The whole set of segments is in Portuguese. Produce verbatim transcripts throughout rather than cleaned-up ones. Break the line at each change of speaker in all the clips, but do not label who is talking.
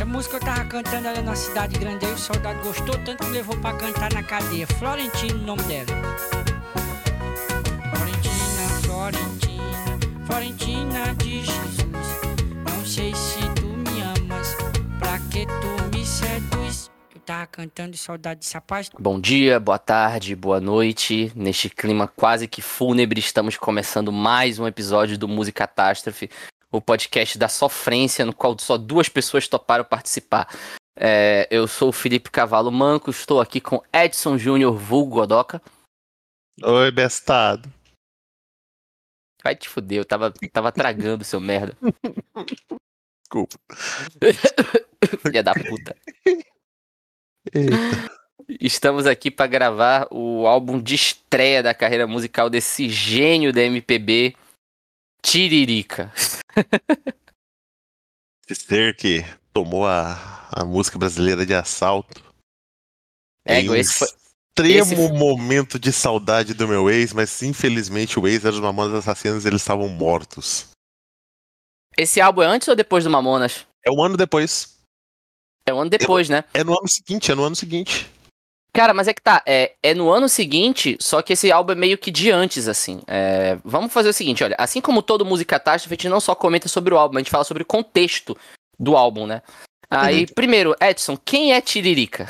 música eu tava cantando ali na cidade grande, aí o soldado gostou tanto que levou pra cantar na cadeia. Florentina, o nome dela. Florentina, Florentina, Florentina de Jesus. Não sei se tu me amas, pra que tu me seduz. Eu tava cantando e saudade dessa paz.
Bom dia, boa tarde, boa noite. Neste clima quase que fúnebre, estamos começando mais um episódio do Música Catástrofe, o podcast da sofrência, no qual só duas pessoas toparam participar. É, eu sou o Felipe Cavalo Manco, estou aqui com Edson Júnior vulgo Godoca.
Oi, bestado.
Vai te fuder, eu tava, tava tragando, seu merda.
Desculpa.
Filha da puta.
Eita.
Estamos aqui para gravar o álbum de estreia da carreira musical desse gênio da M P B, Tiririca.
Esse ser que tomou a, a música brasileira de assalto.
É,
em um
esse foi-
extremo
esse-
momento de saudade do meu ex, mas infelizmente o ex era os Mamonas Assassinos e eles estavam mortos.
Esse álbum é antes ou depois do Mamonas?
É um ano depois.
É um ano depois, né?
É no ano seguinte, é no ano seguinte.
Cara, mas é que tá, é, é no ano seguinte, só que esse álbum é meio que de antes, assim. É, vamos fazer o seguinte, olha, assim como todo Música Catástrofe, a gente não só comenta sobre o álbum, a gente fala sobre o contexto do álbum, né? Aí,
Uhum.
primeiro, Edson, quem é Tiririca?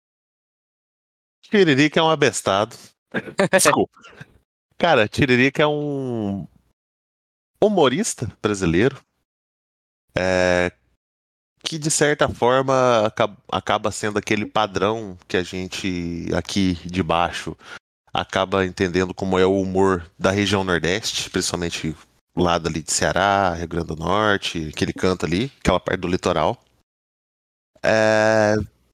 Tiririca é um abestado. Desculpa. Cara, Tiririca é um humorista brasileiro. É, que de certa forma aca- acaba sendo aquele padrão que a gente aqui de baixo acaba entendendo como é o humor da região Nordeste, principalmente o lado ali de Ceará, Rio Grande do Norte, aquele canto ali, aquela parte do litoral. É,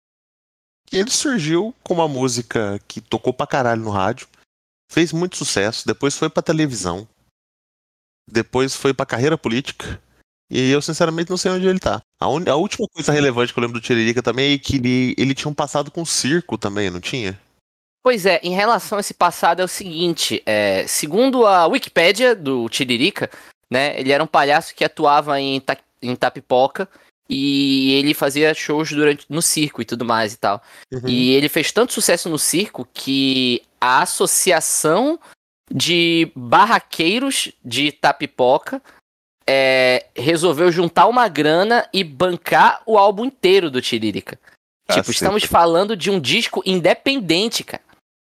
e ele surgiu com uma música que tocou pra caralho no rádio, fez muito sucesso, depois foi pra televisão, depois foi pra carreira política. E eu, sinceramente, não sei onde ele tá. A, un- a última coisa relevante que eu lembro do Tiririca também é que ele, ele tinha um passado com circo também, não tinha?
Pois é, em relação a esse passado é o seguinte, é, segundo a Wikipédia do Tiririca, né, ele era um palhaço que atuava em, Ta- em Tapipoca e ele fazia shows durante no circo e tudo mais e tal.
Uhum.
E ele fez tanto sucesso no circo que a Associação de Barraqueiros de Tapipoca é, resolveu juntar uma grana e bancar o álbum inteiro do Tiririca. Tipo,
Caceta.
estamos falando de um disco independente, cara.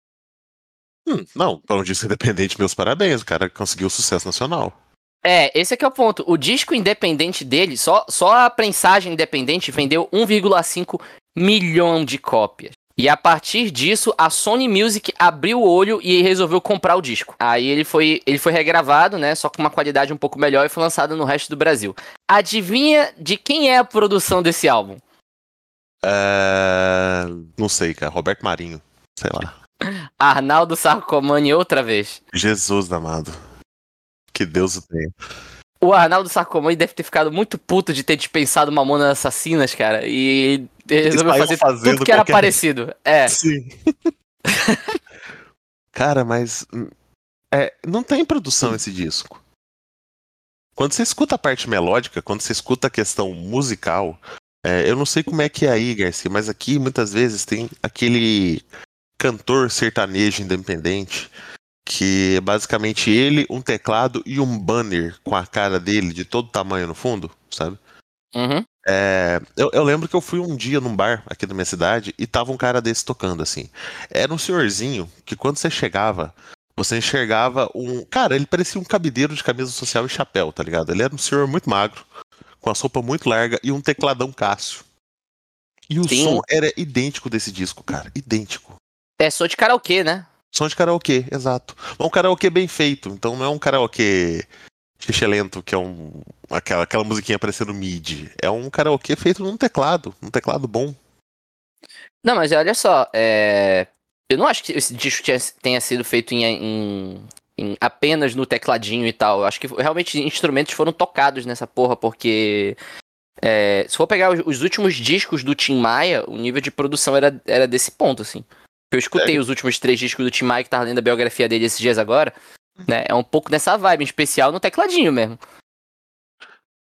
Hum, não, para um disco independente, meus parabéns. O cara conseguiu sucesso nacional.
É, esse aqui é o ponto. O disco independente dele, só, só a prensagem independente vendeu um vírgula cinco milhão de cópias. E a partir disso, a Sony Music abriu o olho e resolveu comprar o disco. Aí ele foi, ele foi regravado, né? Só com uma qualidade um pouco melhor e foi lançado no resto do Brasil. Adivinha de quem é a produção desse álbum?
É... Não sei, cara. Roberto Marinho. Sei lá.
Arnaldo Sacomani outra vez.
Jesus amado. Que Deus o tenha.
O Arnaldo Sacomani deve ter ficado muito puto de ter dispensado Mamonas Assassinas, cara. E resolveu
saiu
fazer
fazendo
tudo que era
qualquer-
parecido. É.
Sim. Cara, mas hum, é, não tem produção esse disco. Quando você escuta a parte melódica, quando você escuta a questão musical, é, eu não sei como é que é aí, Garcia, mas aqui muitas vezes tem aquele cantor sertanejo independente que é basicamente ele, um teclado e um banner com a cara dele de todo tamanho no fundo, sabe?
Uhum.
É, eu, eu lembro que eu fui um dia num bar aqui da minha cidade e tava um cara desse tocando, assim. Era um senhorzinho que quando você chegava, você enxergava um. Cara, ele parecia um cabideiro de camisa social e chapéu, tá ligado? Ele era um senhor muito magro, com a sopa muito larga e um tecladão Cássio. E o
Sim.
som era idêntico desse disco, cara. Idêntico.
É só de karaokê, né?
Som de karaokê, exato. Mas um karaokê bem feito, então não é um karaokê xixelento, que é um. Aquela, aquela musiquinha parecendo midi. É um karaokê feito num teclado, num teclado bom.
Não, mas olha só, é... eu não acho que esse disco tinha- tenha sido feito em, em- em apenas no tecladinho e tal. Eu acho que realmente instrumentos foram tocados nessa porra, porque é, se for pegar os, os últimos discos do Tim Maia, o nível de produção era, era desse ponto, assim. Eu escutei
É.
os últimos três discos do Tim Maia, que tava lendo a biografia dele esses dias agora, né? É um pouco nessa vibe, em especial no tecladinho mesmo.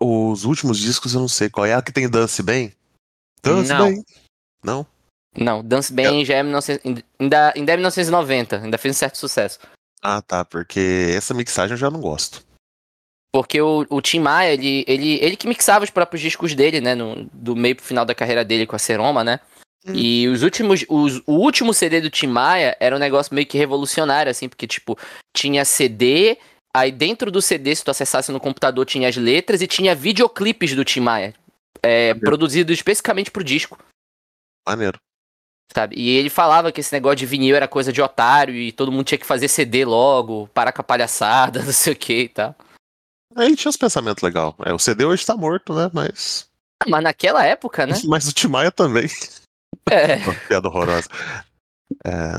Os últimos discos eu não sei qual é. A que tem Dance Bem? Dance
Não.
Bem? Não?
Não, Dance Bem já é mil e novecentos, ainda, ainda é mil novecentos e noventa, ainda fez um certo sucesso.
Ah, tá, porque essa mixagem eu já não gosto.
Porque o, o Tim Maia, ele, ele, ele que mixava os próprios discos dele, né? No, do meio pro final da carreira dele com a Seroma, né?
Hum.
E os últimos, os, o último C D do Tim Maia era um negócio meio que revolucionário, assim, porque, tipo, tinha C D, aí dentro do C D, se tu acessasse no computador, tinha as letras e tinha videoclipes do Tim Maia, é,
Maneiro.
produzidos especificamente pro disco,
Maneiro.
sabe? E ele falava que esse negócio de vinil era coisa de otário e todo mundo tinha que fazer C D logo, parar com a palhaçada, não sei o que e tal.
Ele tinha uns pensamentos legais. É, o C D hoje tá morto, né? Mas.
Mas naquela época, né?
Mas o Tim Maia também.
É.
Uma piada horrorosa. É,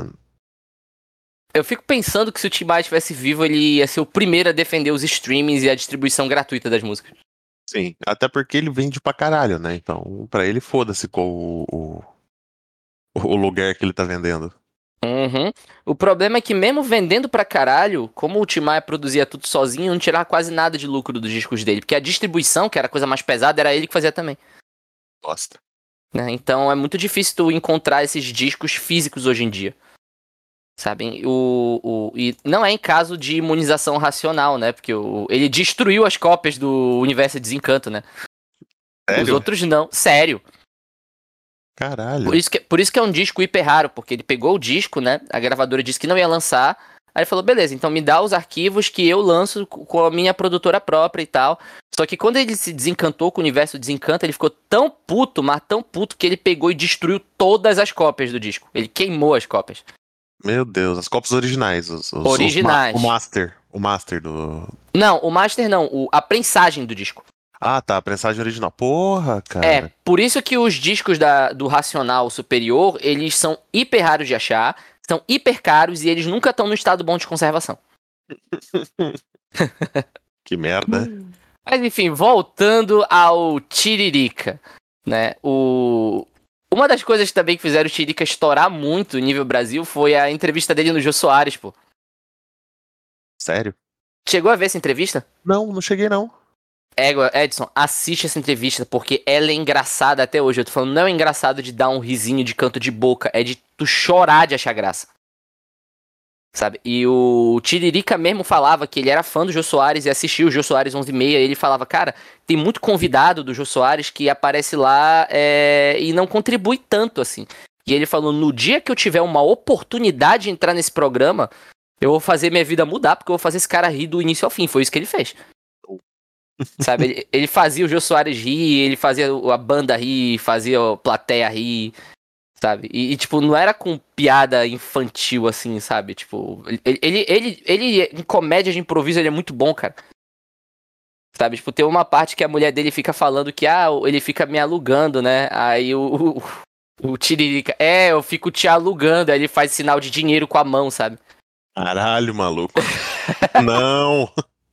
Eu fico pensando que se o Tim Maia estivesse vivo, ele ia ser o primeiro a defender os streamings e a distribuição gratuita das músicas.
sim, até porque ele vende pra caralho, né? Então, pra ele, foda-se qual o, o, o lugar que ele tá vendendo.
Uhum. O problema é que mesmo vendendo pra caralho, como o Tim Maia produzia tudo sozinho, não tirava quase nada de lucro dos discos dele. Porque a distribuição, que era a coisa mais pesada, era ele que fazia também.
Bosta.
Né? Então é muito difícil tu encontrar esses discos físicos hoje em dia. Sabem? O, o, e não é em caso de imunização racional, né? Porque o, ele destruiu as cópias do Universo de Desencanto, né?
Sério?
Os outros não. Sério.
Caralho.
Por isso, que, por isso que é um disco hiper raro, porque ele pegou o disco, né? A gravadora disse que não ia lançar. Aí ele falou, beleza, então me dá os arquivos que eu lanço com a minha produtora própria e tal. Só que quando ele se desencantou com o Universo Desencanta, ele ficou tão puto, mas tão puto, que ele pegou e destruiu todas as cópias do disco. Ele queimou as cópias.
Meu Deus, as cópias originais. Os, os,
Originais.
Os ma- o master. O master do.
Não, o master não, o, a prensagem do disco.
Ah, tá, a prensagem original. Porra, cara.
É, por isso que os discos da, do Racional Superior, eles são hiper raros de achar, são hiper caros e eles nunca estão no estado bom de conservação.
Que merda.
Mas enfim, voltando ao Tiririca, né? O... Uma das coisas também que fizeram o Tiririca estourar muito no nível Brasil foi a entrevista dele no Jô Soares, pô.
Sério?
Chegou a ver essa entrevista?
Não, não cheguei não.
Égua, Edson, assiste essa entrevista, porque ela é engraçada até hoje. Eu tô falando, não é engraçado de dar um risinho de canto de boca, é de tu chorar de achar graça. Sabe? E o Tiririca mesmo falava que ele era fã do Jô Soares e assistiu o Jô Soares onze e meia. E ele falava, cara, tem muito convidado do Jô Soares que aparece lá é, e não contribui tanto assim. E ele falou, no dia que eu tiver uma oportunidade de entrar nesse programa, eu vou fazer minha vida mudar, porque eu vou fazer esse cara rir do início ao fim. Foi isso que ele fez. Sabe, ele, ele fazia o Jô Soares rir, ele fazia a banda rir, fazia a plateia rir, sabe? E, e, tipo, não era com piada infantil, assim, sabe? Tipo, ele, ele, ele, ele, em comédia de improviso, ele é muito bom, cara. Sabe? Tipo, tem uma parte que a mulher dele fica falando que, ah, ele fica me alugando, né? Aí o, o, o Tiririca, é, eu fico te alugando. Aí ele faz sinal de dinheiro com a mão, sabe?
Caralho, maluco. Não.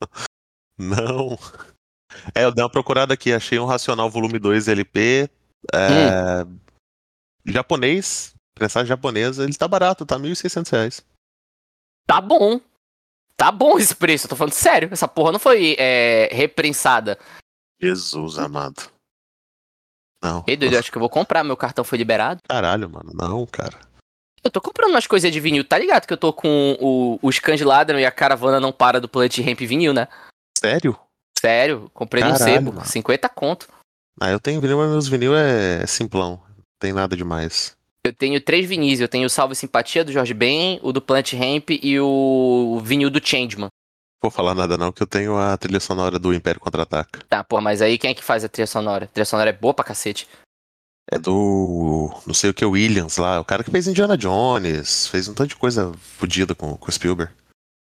Não. É, eu dei uma procurada aqui, achei um Racional Volume dois L P. É,
Hum.
Japonês, prensagem japonesa, ele tá barato, tá mil e seiscentos reais.
Tá bom. Tá bom esse preço, eu tô falando sério. Essa porra não foi é, reprensada.
Jesus amado. Não.
Ei, doido, eu acho que eu vou comprar. Meu cartão foi liberado.
Caralho, mano, não, cara.
Eu tô comprando umas coisas de vinil, tá ligado? Que eu tô com o, o Scand Ladron e a caravana não para do Planet Ramp vinil, né?
Sério?
Sério, comprei num
Caralho,
sebo,
mano.
cinquenta conto.
Ah, eu tenho vinil, mas meus vinil é simplão. Não tem nada demais.
Eu tenho três vinis, eu tenho o Salve Simpatia do Jorge Ben, o do Planet Ramp e o vinil do Changeman.
Vou falar nada não, que eu tenho a trilha sonora do Império Contra-Ataca.
Tá, pô, mas aí quem é que faz a trilha sonora? A trilha sonora é boa pra cacete.
É do. Não sei o que, Williams lá. O cara que fez Indiana Jones. Fez um tanto de coisa fodida com, com o Spielberg.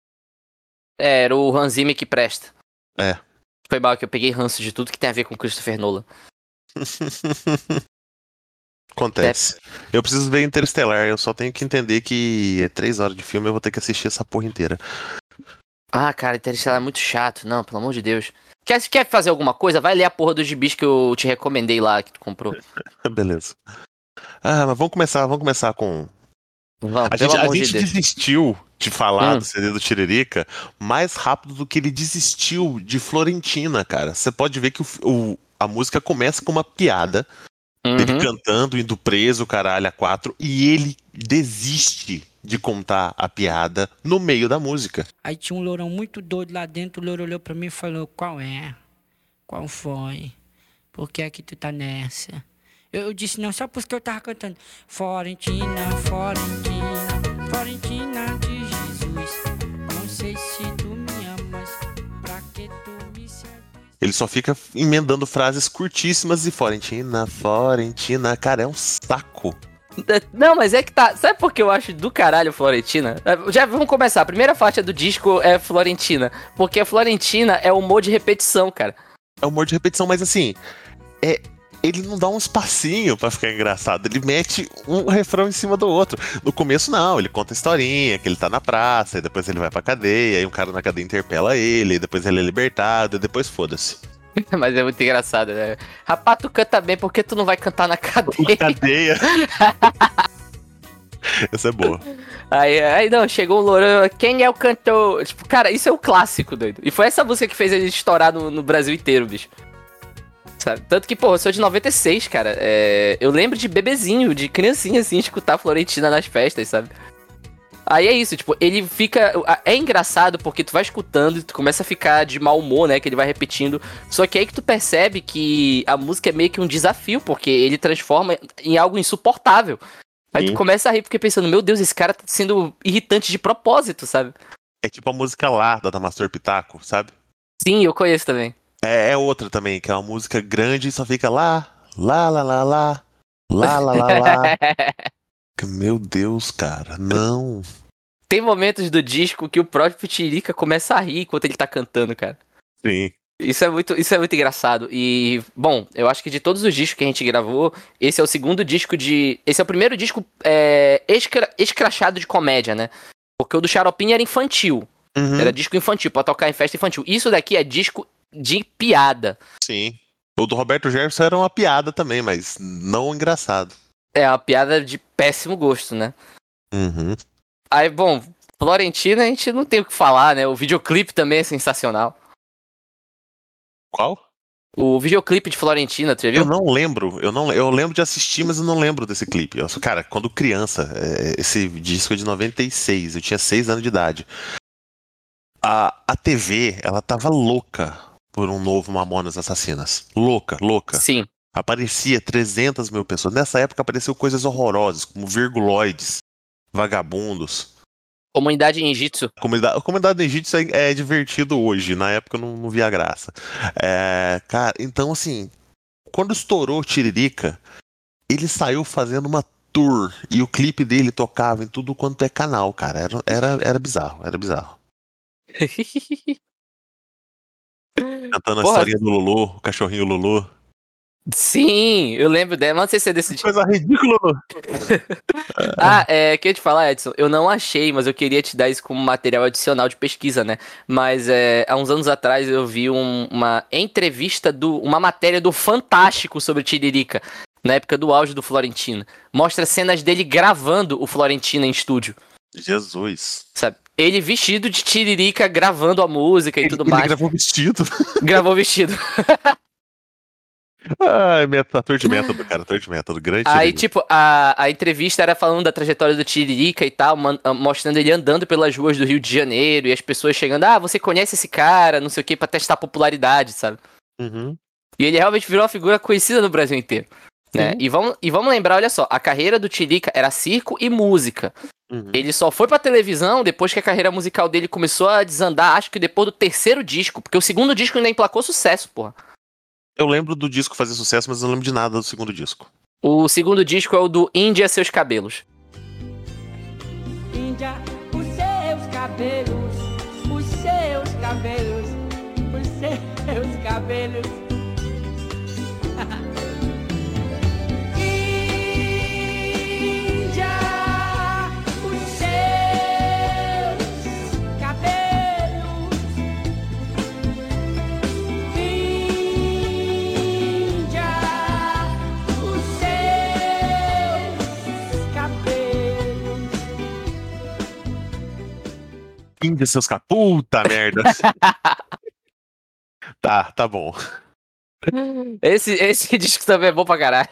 É, era o Hans Zimmer que presta.
É.
Foi mal que eu peguei ranço de tudo que tem a ver com Christopher Nolan.
Acontece. Eu preciso ver Interestelar. Eu só tenho que entender que é três horas de filme e eu vou ter que assistir essa porra inteira.
Ah, cara, Interestelar é muito chato. Não, pelo amor de Deus. Quer, quer fazer alguma coisa? Vai ler a porra dos gibis que eu te recomendei lá, que tu comprou.
Beleza. Ah, mas vamos começar, vamos começar com.
Vamos,
A
pelo
gente, a
amor de
gente
Deus.
desistiu de falar
Hum.
do C D do Tiririca mais rápido do que ele desistiu de Florentina, cara. Você pode ver que o, o- a música começa com uma piada dele
Uhum.
cantando, indo preso, caralho, a quatro, e ele desiste de contar a piada no meio da música.
Aí tinha um lourão muito doido lá dentro, o louro olhou pra mim e falou, qual é? Qual foi? Por que é que tu tá nessa? Eu, eu disse não, só porque eu tava cantando Florentina, Florentina, Florentina de Jesus. Não sei se tu me amas, pra que tu me seduz?
Ele só fica emendando frases curtíssimas e Florentina, Florentina, cara, é um saco.
Não, mas é que tá. Sabe por que eu acho do caralho Florentina? Já vamos começar. A primeira faixa do disco é Florentina. Porque a Florentina é humor de repetição, cara.
É humor de repetição, mas assim, é, ele não dá um espacinho pra ficar engraçado. Ele mete um refrão em cima do outro. No começo, não, ele conta a historinha, que ele tá na praça, e depois ele vai pra cadeia, aí um cara na cadeia interpela ele, e depois ele é libertado, e depois foda-se.
Mas é muito engraçado, né? Rapaz, tu canta bem, por que tu não vai cantar na cadeia?
Cadeia. Essa é boa.
Aí, aí não, chegou um lourão, quem é o cantor? Tipo, cara, isso é o clássico, doido. E foi essa música que fez ele estourar no, no Brasil inteiro, bicho. Sabe? Tanto que, pô, eu sou de noventa e seis, cara. É, eu lembro de bebezinho, de criancinha, assim, escutar Florentina nas festas, sabe? Aí é isso, tipo, ele fica... É engraçado porque tu vai escutando e tu começa a ficar de mau humor, né? Que ele vai repetindo. Só que aí que tu percebe que a música é meio que um desafio, porque ele transforma em algo insuportável. Aí
Sim.
tu começa a rir porque pensando, meu Deus, esse cara tá sendo irritante de propósito, sabe?
É tipo a música lá, da Damastor Pitaco, sabe?
Sim, eu conheço também.
É, é outra também, que é uma música grande e só fica lá, lá, lá, lá, lá, lá, lá, lá, lá. Meu Deus, cara, não.
Tem momentos do disco que o próprio Tiririca começa a rir enquanto ele tá cantando, cara.
Sim.
Isso é muito, isso é muito engraçado. E, bom, eu acho que de todos os discos que a gente gravou, esse é o segundo disco de... Esse é o primeiro disco é, escra, escrachado de comédia, né? Porque o do Xaropinho era infantil.
Uhum.
Era disco infantil, pra tocar em festa infantil. Isso daqui é disco de piada.
Sim. O do Roberto Jefferson era uma piada também, mas não engraçado.
É uma piada de péssimo gosto, né?
Uhum.
Aí, bom, Florentina a gente não tem o que falar, né? O videoclipe também é sensacional.
Qual?
O videoclipe de Florentina, tu já
Eu
viu?
não lembro, eu não, eu lembro de assistir, mas eu não lembro desse clipe. Eu, sou- cara, quando criança, é, esse disco é de noventa e seis, eu tinha seis anos de idade. A, a T V, ela tava louca por um novo Mamonas Assassinas. Louca, louca.
Sim.
Aparecia trezentas mil pessoas. Nessa época apareceu coisas horrorosas, como virguloides, vagabundos.
Comunidade Ninjitsu.
A comunidade, a comunidade do Egito é, é divertido hoje, na época eu não, não via graça. É, cara, então assim, quando estourou o Tiririca, ele saiu fazendo uma tour e o clipe dele tocava em tudo quanto é canal, cara. Era, era, era bizarro, era bizarro. Cantando a
Porra,
historinha do Lulu, o cachorrinho Lulu.
sim, eu lembro dela. Não sei se é desse
Que
dia.
coisa ridícula!
Ah, é, queria te falar, Edson, eu não achei, mas eu queria te dar isso como material adicional de pesquisa, né? Mas é, há uns anos atrás eu vi um- uma entrevista, do, uma matéria do Fantástico sobre Tiririca, na época do auge do Florentina. Mostra cenas dele gravando o Florentina em estúdio,
Jesus.
sabe? Ele vestido de Tiririca gravando a música e
Ele,
tudo
ele
mais.
gravou vestido.
Gravou vestido.
Ai, meta- ator de método, cara, ator de método, grande
Aí,
Tiririca.
tipo, a, a entrevista era falando da trajetória do Tiririca e tal, man- mostrando ele andando pelas ruas do Rio de Janeiro e as pessoas chegando, ah, você conhece esse cara, não sei o que, pra testar a popularidade, sabe?
Uhum.
E ele realmente virou uma figura conhecida no Brasil inteiro, né?
Sim.
E vamos, e vamos lembrar, olha só, a carreira do Tiririca era circo e música.
Uhum.
Ele só foi pra televisão depois que a carreira musical dele começou a desandar, acho que depois do terceiro disco, porque o segundo disco ainda emplacou sucesso, porra.
Eu lembro do disco fazer sucesso, mas eu não lembro de nada do segundo disco.
O segundo disco é o do Índia Seus Cabelos.
Índia, os seus cabelos, os seus cabelos, os seus cabelos. Índia, os seus cabelos. Índia, os seus cabelos.
Índia, seus caras. Puta merda. Tá, tá bom.
Esse, esse disco também é bom pra caralho.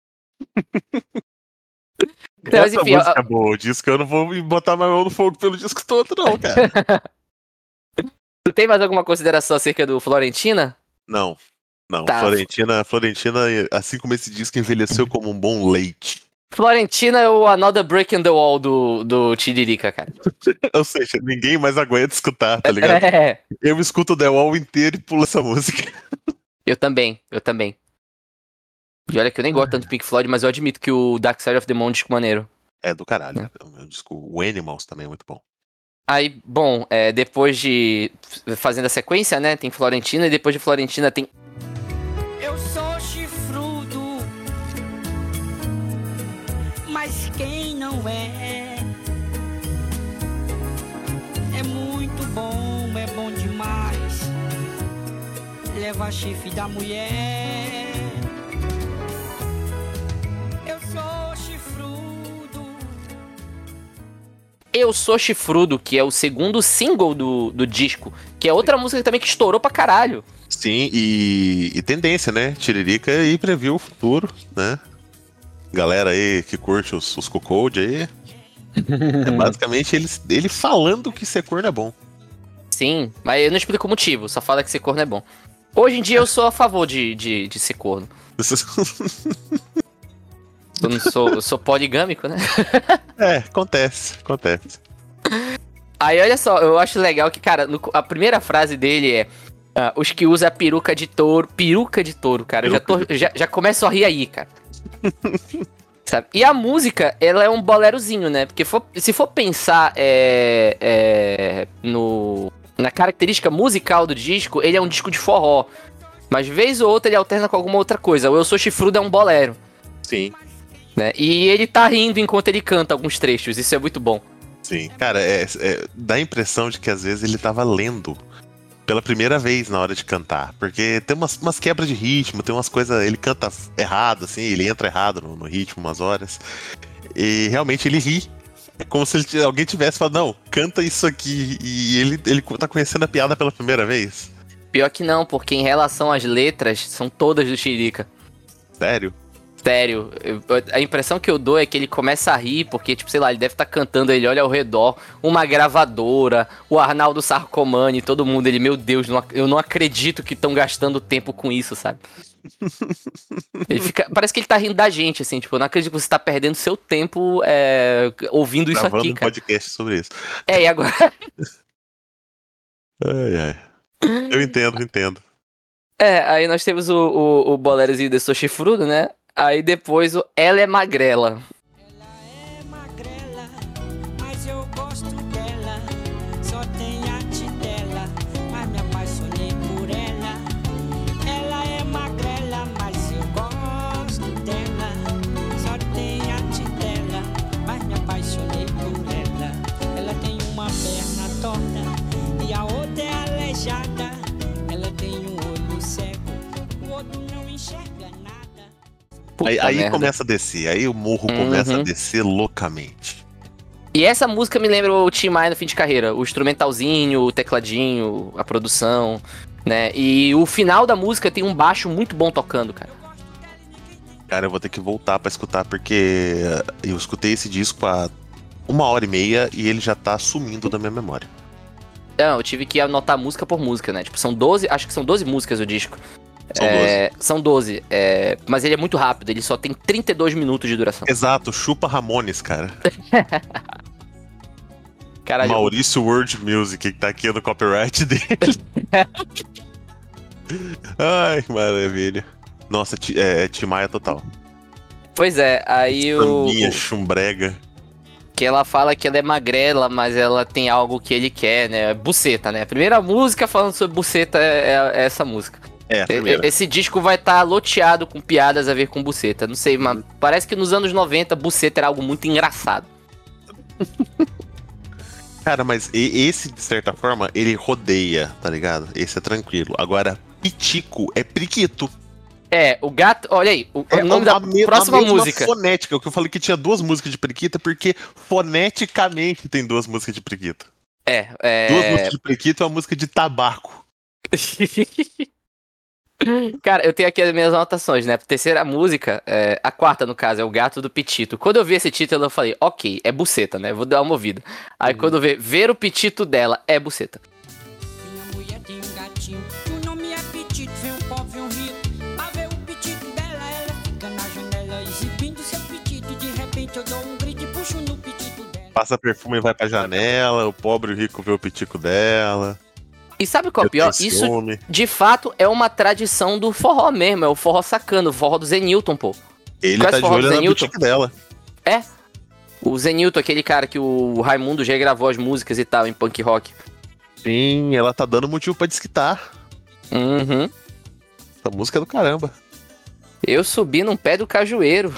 Então, mas
Essa
enfim,
música
ó,
é boa. O disco eu não vou botar minha mão no fogo pelo disco todo, não, cara.
tu tem mais alguma consideração acerca do Florentina?
Não, não.
Tá.
Florentina, Florentina, assim como esse disco, envelheceu como um bom leite.
Florentina é o Another Break in the Wall do, do Tiririca, cara.
Ou seja, ninguém mais aguenta escutar, tá ligado?
É,
Eu escuto The Wall inteiro e pulo essa música.
eu também, eu também. E olha que eu nem gosto tanto do Pink Floyd, mas eu admito que o Dark Side of the Moon é um disco maneiro.
É do caralho,
É.
cara. O disco, o Animals também é muito bom.
Aí, bom, é, depois de fazendo a sequência, né, tem Florentina, e depois de Florentina tem...
Eu sou chifrudo, mas quem não é? É muito bom, é bom demais. Leva chifre da mulher. Eu sou chifrudo.
Eu Sou Chifrudo, que é o segundo single do, do disco, que é outra música também que estourou pra caralho.
Sim, e, e tendência, né? Tiririca e previu o futuro, né? Galera aí que curte os, os Cuckold aí. É basicamente ele, ele falando que ser corno é bom.
Sim, mas eu não explico o motivo, só fala que ser corno é bom. Hoje em dia eu sou a favor de, de, de ser corno. Eu não sou, eu sou poligâmico, né?
É, acontece, acontece.
Aí olha só, eu acho legal que, cara, no- a primeira frase dele é ah, os que usam peruca de touro, peruca de touro, cara. Eu já, tô, já, já começo a rir aí, cara. Sabe? E a música, ela é um bolerozinho, né? Porque for- se for pensar é, é, no, na característica musical do disco, ele é um disco de forró. Mas vez ou outra ele alterna com alguma outra coisa. O Eu Sou Chifrudo é um bolero,
Sim,
né? E ele tá rindo enquanto ele canta alguns trechos, isso é muito bom.
sim. Cara, é, é- dá a impressão de que às vezes ele tava lendo pela primeira vez na hora de cantar. Porque tem umas, umas quebras de ritmo, tem umas coisas. Ele canta errado, assim, ele entra errado no, no ritmo umas horas. E realmente ele ri. É como se ele t- alguém tivesse falado, não, canta isso aqui. E ele, ele tá conhecendo a piada pela primeira vez.
Pior que não, porque em relação às letras, são todas do Chirica.
Sério?
Sério, eu- a impressão que eu dou é que ele começa a rir, porque, tipo, sei lá, ele deve estar cantando, ele olha ao redor, uma gravadora, o Arnaldo Sarcomani, todo mundo, ele, meu Deus, não ac- eu não acredito que estão gastando tempo com isso, sabe? Ele fica, parece que ele tá rindo da gente, assim, tipo, eu não acredito que você tá perdendo seu tempo é, ouvindo isso
Gravando
aqui,
um
cara.
podcast sobre isso.
É, e agora?
Ai, ai. Eu entendo, eu entendo.
É, aí nós temos o, o, o bolerozinho de Sou Chifrudo, né? Aí depois o Ela é Magrela.
Ela é magrela, mas eu gosto dela. Só tem arte dela, mas me apaixonei por ela. Ela é magrela, mas eu gosto dela. Só tem arte dela, mas me apaixonei por ela. Ela tem uma perna torta e a outra é aleijada. Ela tem um olho cego, o outro não enxerga nada.
Puta
Aí, aí
merda.
começa a descer, aí o morro
Uhum.
começa a descer loucamente.
E essa música me lembra o Tim Maia no fim de carreira. O instrumentalzinho, o tecladinho, a produção, né? E o final da música tem um baixo muito bom tocando, cara.
Cara, eu vou ter que voltar pra escutar, porque eu escutei esse disco há uma hora e meia e ele já tá sumindo da minha memória.
Não, eu tive que anotar música por música, né? Tipo, são doze, acho que são doze músicas o disco.
São
É, são doze, é, mas ele é muito rápido, ele só tem trinta e dois minutos de duração.
Exato, chupa Ramones, cara.
Caralho,
Maurício World Music, que tá aqui no copyright dele. Ai, que maravilha. Nossa, ti- é, é Tim Maia total.
pois é, aí o,
Minha
o-
chumbrega.
que ela fala que ela é magrela, mas ela tem algo que ele quer, né? Buceta, né? A primeira música falando sobre buceta é, é- é essa música.
É, a
E-
primeira.
Esse disco vai estar loteado com piadas a ver com buceta. Não sei, mas parece que nos anos noventa buceta era algo muito engraçado.
Cara, mas e- esse, de certa forma, ele rodeia, tá ligado? Esse é tranquilo. Agora, pitico é priquito.
É, o gato. Olha aí, o,
É
o nome
a
da
me- a
próxima
mesma
música.
fonética. O que eu falei que tinha duas músicas de periquita, porque foneticamente tem duas músicas de periquita.
É,
Duas
é...
músicas de Prequito e uma música de tabaco.
Cara, eu tenho aqui as minhas anotações, né? Terceira música, é, a quarta no caso, é o Gato do Pitito. Quando eu vi esse título, eu falei, ok, é buceta, né? Vou dar uma ouvida. Aí
Uhum.
quando eu ver, ver o pitito dela, é buceta.
Minha mulher tem um gatinho, o nome é Pitito, vem um pobre e um rico. Pra ver o pitito dela, ela fica na janela exibindo seu pitito. De repente eu dou um grito e puxo no pitito dela.
Passa perfume e vai pra janela, o pobre e o rico vê o pitico dela.
E sabe qual é o
Eu
pior?
tenho
Isso,
ciúme.
de fato, é uma tradição do forró mesmo. É o forró sacano, o forró do Zenilton, pô.
Ele
Conhece
tá de
forró do
olho na
Zenilton?
boutique dela.
É. O Zenilton, aquele cara que o Raimundo já gravou as músicas e tal em punk rock.
Sim, ela tá dando motivo pra desquitar.
Uhum.
Essa música é do caramba.
Eu subi num pé do cajueiro.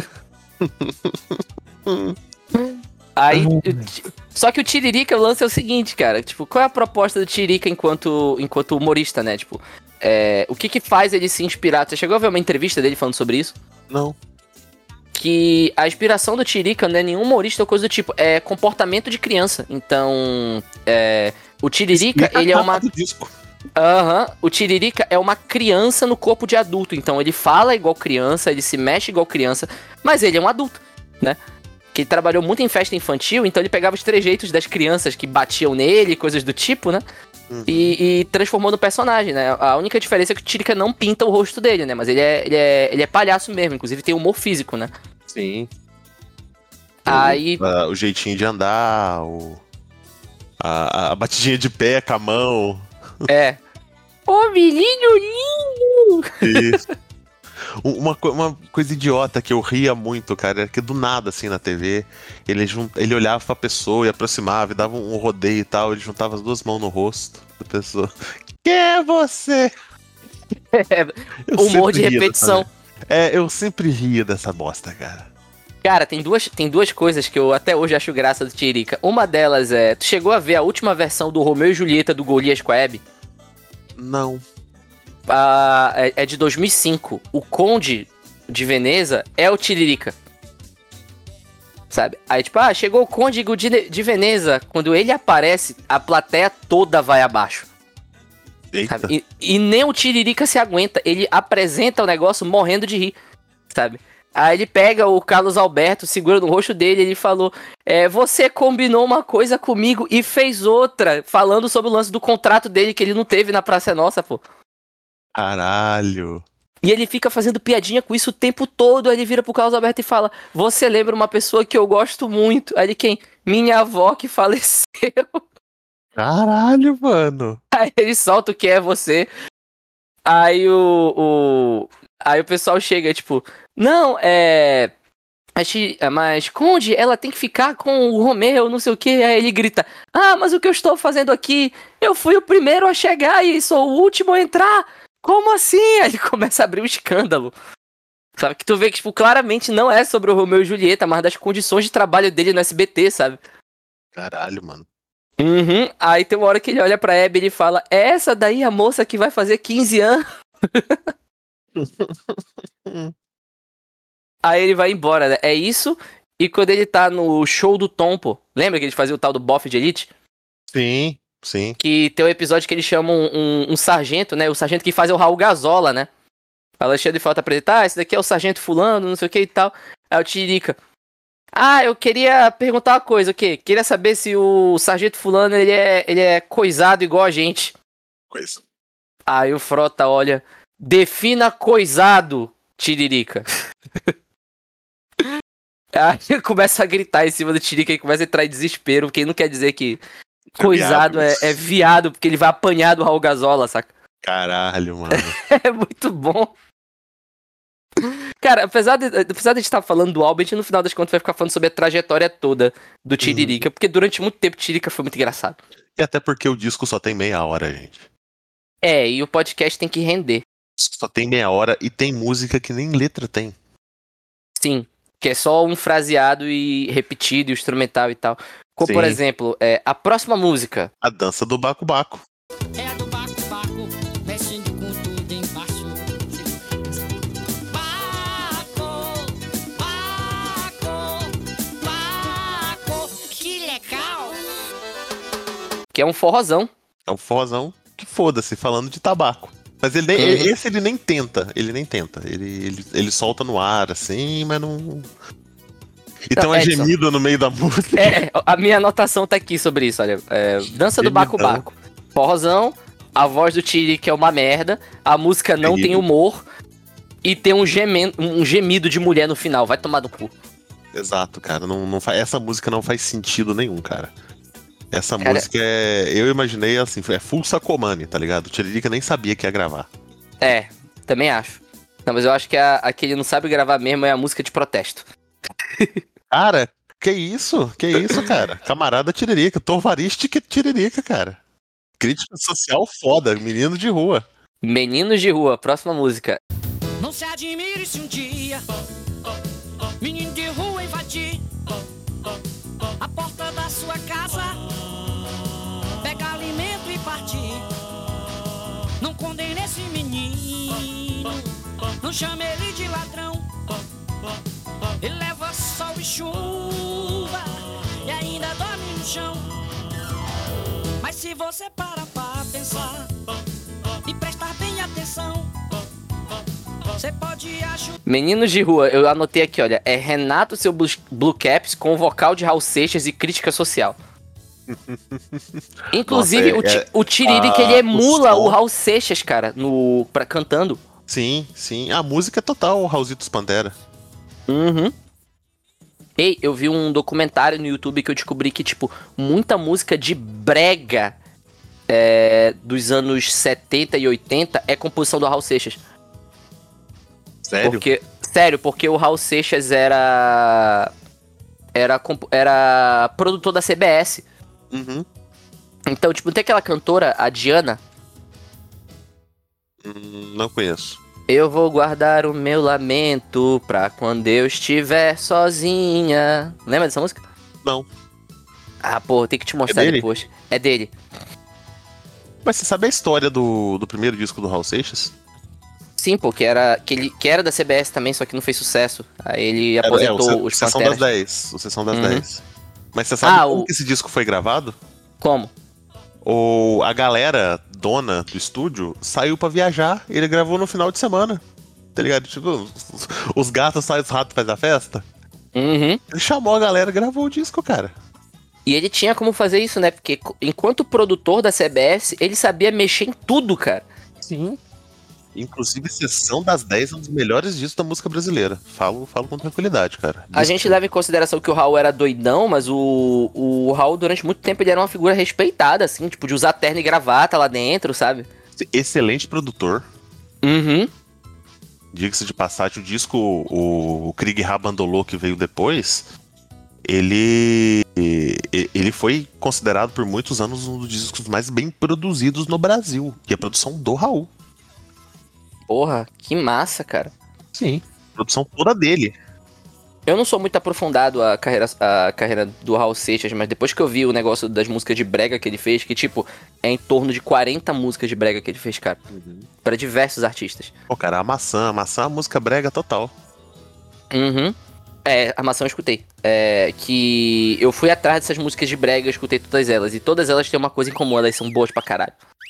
Aí, eu- só que o Tiririca, o lance é o seguinte, cara. Tipo, qual é a proposta do Tiririca enquanto, enquanto humorista, né? Tipo, é, o que que faz ele se inspirar? Você chegou a ver uma entrevista dele falando sobre isso?
Não.
Que a inspiração do Tiririca não é nenhum humorista ou coisa do tipo, é comportamento de criança. Então, é, o Tiririca,
Explica a
ele é
capa
uma...
do disco.
Aham, o Tiririca é uma criança no corpo de adulto. Então ele fala igual criança, ele se mexe igual criança, mas ele é um adulto, né? Que ele trabalhou muito em festa infantil, então ele pegava os trejeitos das crianças que batiam nele, coisas do tipo, né?
Uhum.
E, e transformou no personagem, né? A única diferença é que o Tiririca não pinta o rosto dele, né? Mas ele é, ele é, ele é palhaço mesmo, inclusive tem humor físico, né?
Sim.
Aí,
O, a- o jeitinho de andar, o, a, a batidinha de pé com a mão.
é... Ô, menino lindo!
Isso. Um- Uma, co- uma coisa idiota que eu ria muito, cara, é que do nada, assim, na T V, ele, jun- ele olhava pra pessoa e aproximava e dava um, um rodeio e tal, ele juntava as duas mãos no rosto da pessoa. Quem é você? Eu
Humor
sempre
de
ria
repetição.
dessa- É, eu sempre ria dessa bosta, cara.
Cara, tem duas, tem duas coisas que eu até hoje acho graça do Tiririca. Uma delas é... Tu chegou a ver a última versão do Romeu e Julieta do Golias com a Hebe?
Não.
Ah, é, é de dois mil e cinco. O Conde de Veneza é o Tiririca. Sabe? Aí, tipo, ah, chegou o Conde de, de Veneza. Quando ele aparece, a plateia toda vai abaixo.
Eita.
Sabe? E, e nem o Tiririca se aguenta. Ele apresenta o negócio morrendo de rir. Sabe? Aí ele pega o Carlos Alberto, segura no rosto dele e ele falou: é, você combinou uma coisa comigo e fez outra. Falando sobre o lance do contrato dele que ele não teve na Praça é Nossa, pô.
Caralho.
E ele fica fazendo piadinha com isso o tempo todo. Aí ele vira pro Carlos Alberto e fala: você lembra uma pessoa que eu gosto muito? Aí ele, quem? Minha avó que faleceu.
Caralho, mano.
Aí ele solta o que é você. Aí o, o... Aí o pessoal chega, tipo, não, é... Mas, Conde, ela tem que ficar com o Romeu, não sei o que. Aí ele grita, ah, mas o que eu estou fazendo aqui? Eu fui o primeiro a chegar e sou o último a entrar. Como assim? Aí ele começa a abrir um escândalo. Sabe, que tu vê que, tipo, claramente não é sobre o Romeu e Julieta, mas das condições de trabalho dele no S B T, sabe?
Caralho, mano.
Uhum. Aí tem uma hora que ele olha pra Hebe e ele fala, é essa daí a moça que vai fazer quinze anos? Aí ele vai embora, né? É isso. E quando ele tá no show do Tom, pô, lembra que ele fazia o tal do bofe de elite?
Sim, sim.
Que tem um episódio que eles chamam um, um, um sargento, né? O sargento que faz é o Raul Gazola, né? O Alexandre Frota apresentar, ah, esse daqui é o sargento fulano, não sei o que e tal. Aí o Tiririca, ah, eu queria perguntar uma coisa, o quê? Queria saber se o sargento fulano, ele é, ele é coisado igual a gente.
Coisa.
Aí o Frota olha, defina coisado, Tiririca. Aí começa a gritar em cima do Tiririca e começa a entrar em desespero, porque não quer dizer que coisado é, é viado, porque ele vai apanhar do Raul Gazola, saca?
Caralho, mano.
É muito bom. Cara, apesar de, apesar de a gente estar falando do álbum, a gente no final das contas vai ficar falando sobre a trajetória toda do Tiririca, porque durante muito tempo o Tiririca foi muito engraçado.
E até porque o disco só tem meia hora, gente.
É, e o podcast tem que render.
Só tem meia hora e tem música que nem letra tem.
Sim, que é só um fraseado e repetido, e o instrumental e tal. Como,
Sim.
por exemplo, é, a próxima música.
A dança do Baco Baco.
É a do Baco Baco, mexendo com tudo embaixo. Baco, Baco, Baco, que legal!
Que é um forrozão.
É um forrozão que foda-se, falando de tabaco. Mas ele nem,
Uhum.
esse ele nem tenta, ele nem tenta. Ele, ele, ele solta no ar, assim, mas não... E tem uma
Edson.
gemida no meio da música.
É, a minha anotação tá aqui sobre isso, olha. É, dança do
Gemidão.
Baco Baco. Forrozão, a voz do Tiririca é uma merda, a música não
Terrível.
tem humor e tem um, gemen, um gemido de mulher no final. Vai tomar no cu.
Exato, cara. Não, não faz, essa música não faz sentido nenhum, cara. Essa
Cara-
música é... Eu imaginei, assim, é full Sacomani, tá ligado? O Tiririca nem sabia que ia gravar.
É, também acho. Não, mas eu acho que a, a que ele não sabe gravar mesmo é a música de protesto.
Cara, que isso? Que isso, cara? Camarada Tiririca, Torvariste que Tiririca, cara. Crítica social foda, menino de rua.
Meninos de Rua, próxima música.
Não se admire se um dia menino de rua invadir a porta da sua casa, pegar alimento e partir. Não condene esse menino, não chame ele de ladrão. Ele leva sol e chuva e ainda dorme no chão. Mas se você para pra pensar e prestar bem atenção, você pode ajudar.
Meninos de Rua, eu anotei aqui, olha. É Renato, seu Blue, Blue Caps, com vocal de Raul Seixas e crítica social. Inclusive,
Nossa, é-
o, Ti-
é-
o Tiririca,
ah,
ele
o
emula o,
som-
Raul Seixas, cara, no, pra, cantando.
Sim, sim. A música é total o Raulzitos Pantera.
Uhum. Ei, eu vi um documentário no YouTube que eu descobri que, tipo, muita música de brega é, dos anos setenta e oitenta é composição do Raul Seixas.
Sério?
Porque, sério, porque o Raul Seixas era, era, compo- era produtor da C B S.
Uhum.
Então, tipo, não tem aquela cantora, a Diana?
Hum, não conheço.
Eu vou guardar o meu lamento pra quando eu estiver sozinha. Lembra dessa música?
Não.
Ah, pô, tem que te mostrar
É dele?
depois. É dele.
Mas você sabe a história do, do primeiro disco do Raul Seixas?
Sim, pô, que era, que, ele, que era da C B S também, só que não fez sucesso. Aí ele
Era-
aposentou
é, o,
os
Se- Sessão
Panteras.
das dez. O Sessão das
Uhum.
dez. Mas você sabe
Ah,
como
o-
que esse disco foi gravado?
Como?
O, a galera dona do estúdio saiu pra viajar e ele gravou no final de semana. Tá ligado? Tipo, os, os gatos saem, os ratos fazem a festa.
Uhum.
Ele chamou a galera e gravou o disco, cara.
E ele tinha como fazer isso, né? Porque co- enquanto produtor da C B S, ele sabia mexer em tudo, cara.
Sim. Inclusive, Sessão das dez é um dos melhores discos da música brasileira. Falo, falo com tranquilidade, cara.
A
Disco-
gente leva em consideração que o Raul era doidão, mas o, o Raul, durante muito tempo, ele era uma figura respeitada, assim, tipo, de usar terno e gravata lá dentro, sabe?
Excelente produtor.
Uhum.
Diga-se de passagem, o disco, o, o Krieg Rabandolou, que veio depois, ele, ele foi considerado por muitos anos um dos discos mais bem produzidos no Brasil. E a produção do Raul.
Porra, que massa, cara.
Sim. Produção toda dele.
Eu não sou muito aprofundado a carreira, a carreira do Raul Seixas, mas depois que eu vi o negócio das músicas de brega que ele fez, que, tipo, é em torno de quarenta músicas de brega que ele fez, cara. Pra diversos artistas.
Pô, cara, a maçã, a maçã é uma música brega total.
Uhum. É, a maçã eu escutei. É, que eu fui atrás dessas músicas de brega, eu escutei todas elas. E todas elas têm uma coisa em comum, elas são boas pra caralho.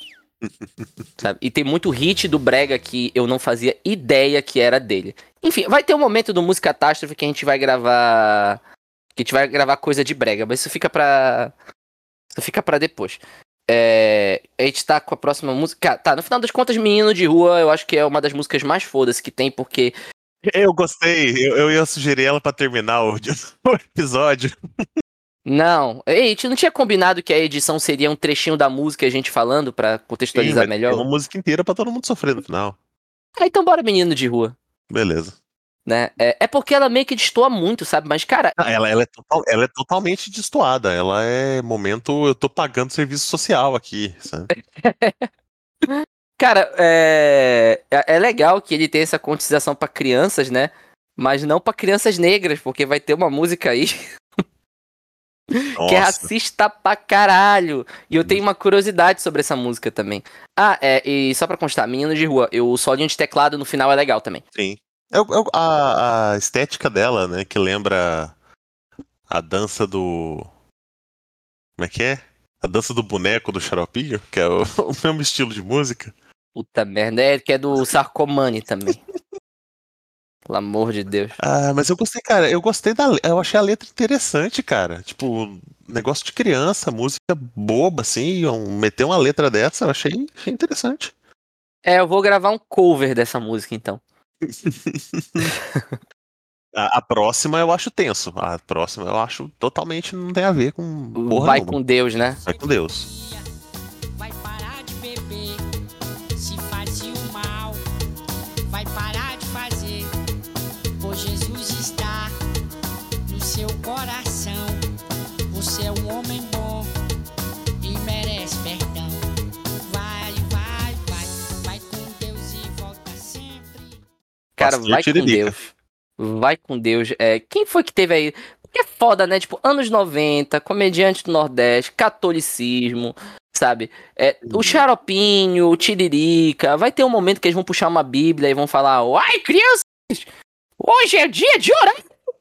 Sabe? E tem muito hit do brega que eu não fazia ideia que era dele. Enfim, vai ter um momento do Música Catástrofe que a gente vai gravar... Que a gente vai gravar coisa de brega, mas isso fica pra... Isso fica pra depois. É, a gente tá com a próxima música... Tá, no final das contas, Menino de Rua, eu acho que é uma das músicas mais fodas que tem, porque...
Eu gostei, eu, eu ia sugerir ela pra terminar o, o episódio.
Não, ei, a gente não tinha combinado que a edição seria um trechinho da música a gente falando pra contextualizar
Sim, mas
melhor?
tem uma música inteira pra todo mundo sofrer no final.
Ah, então bora Menino de Rua,
Beleza.
né? É, é porque ela meio que destoa muito, sabe? Mas, cara,
Ah, ela, ela, é total- ela é totalmente destoada. Ela é momento, eu tô pagando serviço social aqui, sabe?
cara, é, é é legal que ele tenha essa conscientização pra crianças, né? Mas não pra crianças negras, porque vai ter uma música aí que é
Nossa,
racista pra caralho. E eu tenho uma curiosidade sobre essa música também. Ah, é, e só pra constar, Menino de Rua, eu- o solinho de teclado no final é legal também.
sim. É, o- é o- a, a estética dela, né, que lembra a dança do... Como é que é? A dança do boneco do Xaropinho, que é o, o mesmo estilo de música.
Puta merda, é que é do Sarcomani também. Pelo amor de Deus.
Ah, mas eu gostei, cara. Eu gostei da. le- Eu achei a letra interessante, cara. Tipo, negócio de criança, música boba, assim. Um, meter uma letra dessa, eu achei, achei interessante.
É, eu vou gravar um cover dessa música então.
A, a próxima eu acho tenso. A próxima eu acho totalmente não tem a ver com porra
Vai
nenhuma.
com Deus, né?
Vai com Deus.
Vai parar de beber, se fazia o mal, vai parar de fazer, pois Jesus está no seu coração. Você é um homem bom e merece perdão. Vai, vai, vai, vai com Deus e volta sempre.
Cara,
Pastor
vai com
Tiririca.
Deus. Vai com Deus. É, quem foi que teve aí? Porque é foda, né? Tipo, anos noventa, comediante do Nordeste, catolicismo, sabe? É, o
Uhum.
Xaropinho, o Tiririca. Vai ter um momento que eles vão puxar uma Bíblia e vão falar: Ai, crianças, hoje é dia de orar.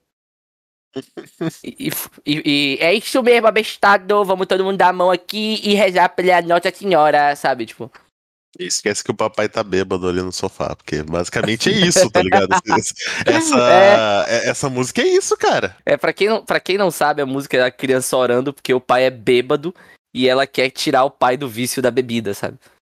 E, e- e é isso mesmo, abestado. Vamos todo mundo dar a mão aqui e rezar pela Nossa Senhora, sabe? Tipo,
E esquece que o papai tá bêbado ali no sofá, porque basicamente é isso, tá ligado? Esse- Essa,
é,
é- essa música é isso, cara.
é pra, quem não, pra quem não sabe, a música é da criança orando porque o pai é bêbado e ela quer tirar o pai do vício da bebida, sabe?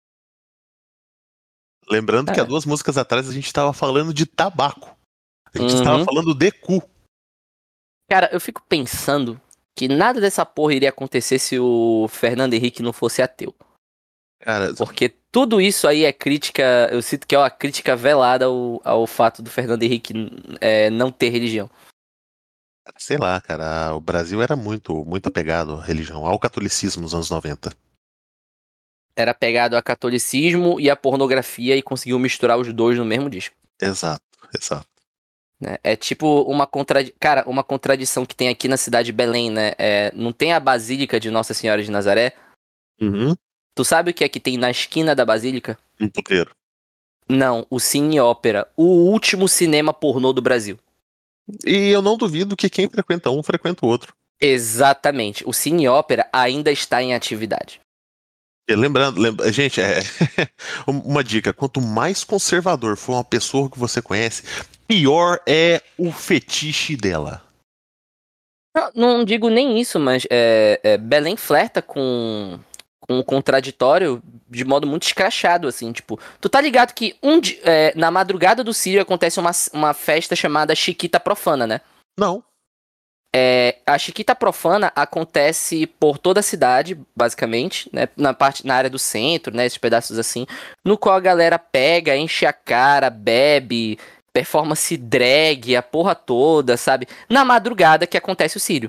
Lembrando que há
É.
duas músicas atrás a gente tava falando de tabaco. A gente estava
Uhum.
falando de cu.
Cara, eu fico pensando que nada dessa porra iria acontecer se o Fernando Henrique não fosse ateu.
Cara,
Porque tudo isso aí é crítica, eu sinto que é uma crítica velada ao, ao fato do Fernando Henrique é, não ter religião.
sei lá, cara, o Brasil era muito, muito apegado à religião, ao catolicismo nos anos noventa.
Era pegado a catolicismo e a pornografia e conseguiu misturar os dois no mesmo disco.
Exato, exato.
Né? É tipo uma contradição. Cara, uma contradição que tem aqui na cidade de Belém, né? É, não tem a Basílica de Nossa Senhora de Nazaré?
Uhum.
Tu sabe o que é que tem na esquina da Basílica?
Um puteiro.
Não, o Cine Ópera, o último cinema pornô do Brasil.
E eu não duvido que quem frequenta um, frequenta o outro.
Exatamente, o Cine Ópera ainda está em atividade.
E lembrando, lembra, gente, é uma dica: quanto mais conservador for uma pessoa que você conhece, pior é o fetiche dela.
Não, não digo nem isso, mas é, é, Belém flerta com, com o contraditório de modo muito escrachado, assim, tipo, tu tá ligado que um, di- é, na madrugada do Círio acontece uma, uma festa chamada Chiquita Profana, né?
Não.
É, a Chiquita Profana acontece por toda a cidade, basicamente, né? Na parte, na área do centro, né? Esses pedaços assim, no qual a galera pega, enche a cara, bebe, performance drag, a porra toda, sabe? Na madrugada que acontece o Círio.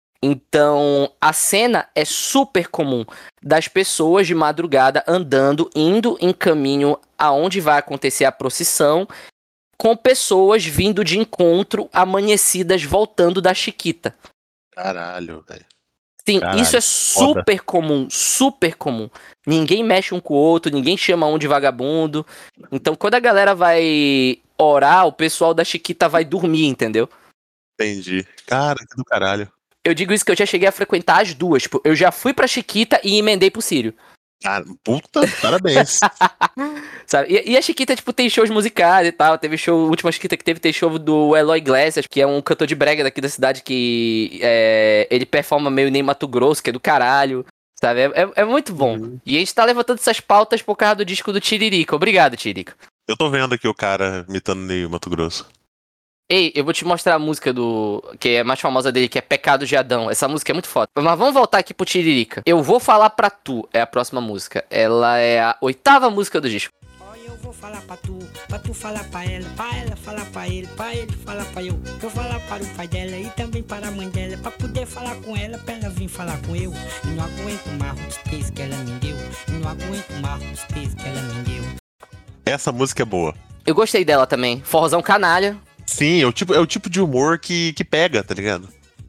Então, a cena é super comum das pessoas de madrugada andando, indo em caminho aonde vai acontecer a procissão, com pessoas vindo de encontro, amanhecidas, voltando da Chiquita.
Caralho, velho.
Sim,
Caralho,
isso é
foda.
super comum, super comum. Ninguém mexe um com o outro, ninguém chama um de vagabundo. Então, quando a galera vai orar, o pessoal da Chiquita vai dormir, entendeu?
Entendi. Cara, que do caralho.
Eu digo isso que eu já cheguei a frequentar as duas. Tipo, eu já fui pra Chiquita e emendei pro Sírio.
Cara, puta, parabéns.
Sabe? E, e a Chiquita, tipo, tem shows musicais e tal. Teve show, a última Chiquita que teve, tem show do Eloy Iglesias, que é um cantor de brega daqui da cidade que é, ele performa meio nem Mato Grosso, que é do caralho. Sabe? É, é, é muito bom.
Uhum.
E a gente tá levantando essas pautas por causa do disco do Tiririca. Obrigado, Tiririca.
Eu tô vendo aqui o cara imitando Ney Mato Grosso.
Ei, eu vou te mostrar a música do. Que é a mais famosa dele, que é Pecado de Adão. Essa música é muito foda. Mas vamos voltar aqui pro Tiririca. Eu Vou Falar Pra Tu é a próxima música. Ela é a oitava música do disco.
Olha, eu vou falar pra tu, pra tu falar pra ela, pra ela falar pra ele, pra ele falar pra eu. Eu falar para o pai dela e também para a mãe dela, pra poder falar com ela, pra ela vir falar com eu. E não aguento mais os três que ela me deu, e não aguento mais os três que ela me deu.
Essa música é boa.
Eu gostei dela também. Forrozão canalha.
Sim, é o tipo, é o tipo de humor que, que pega, tá ligado?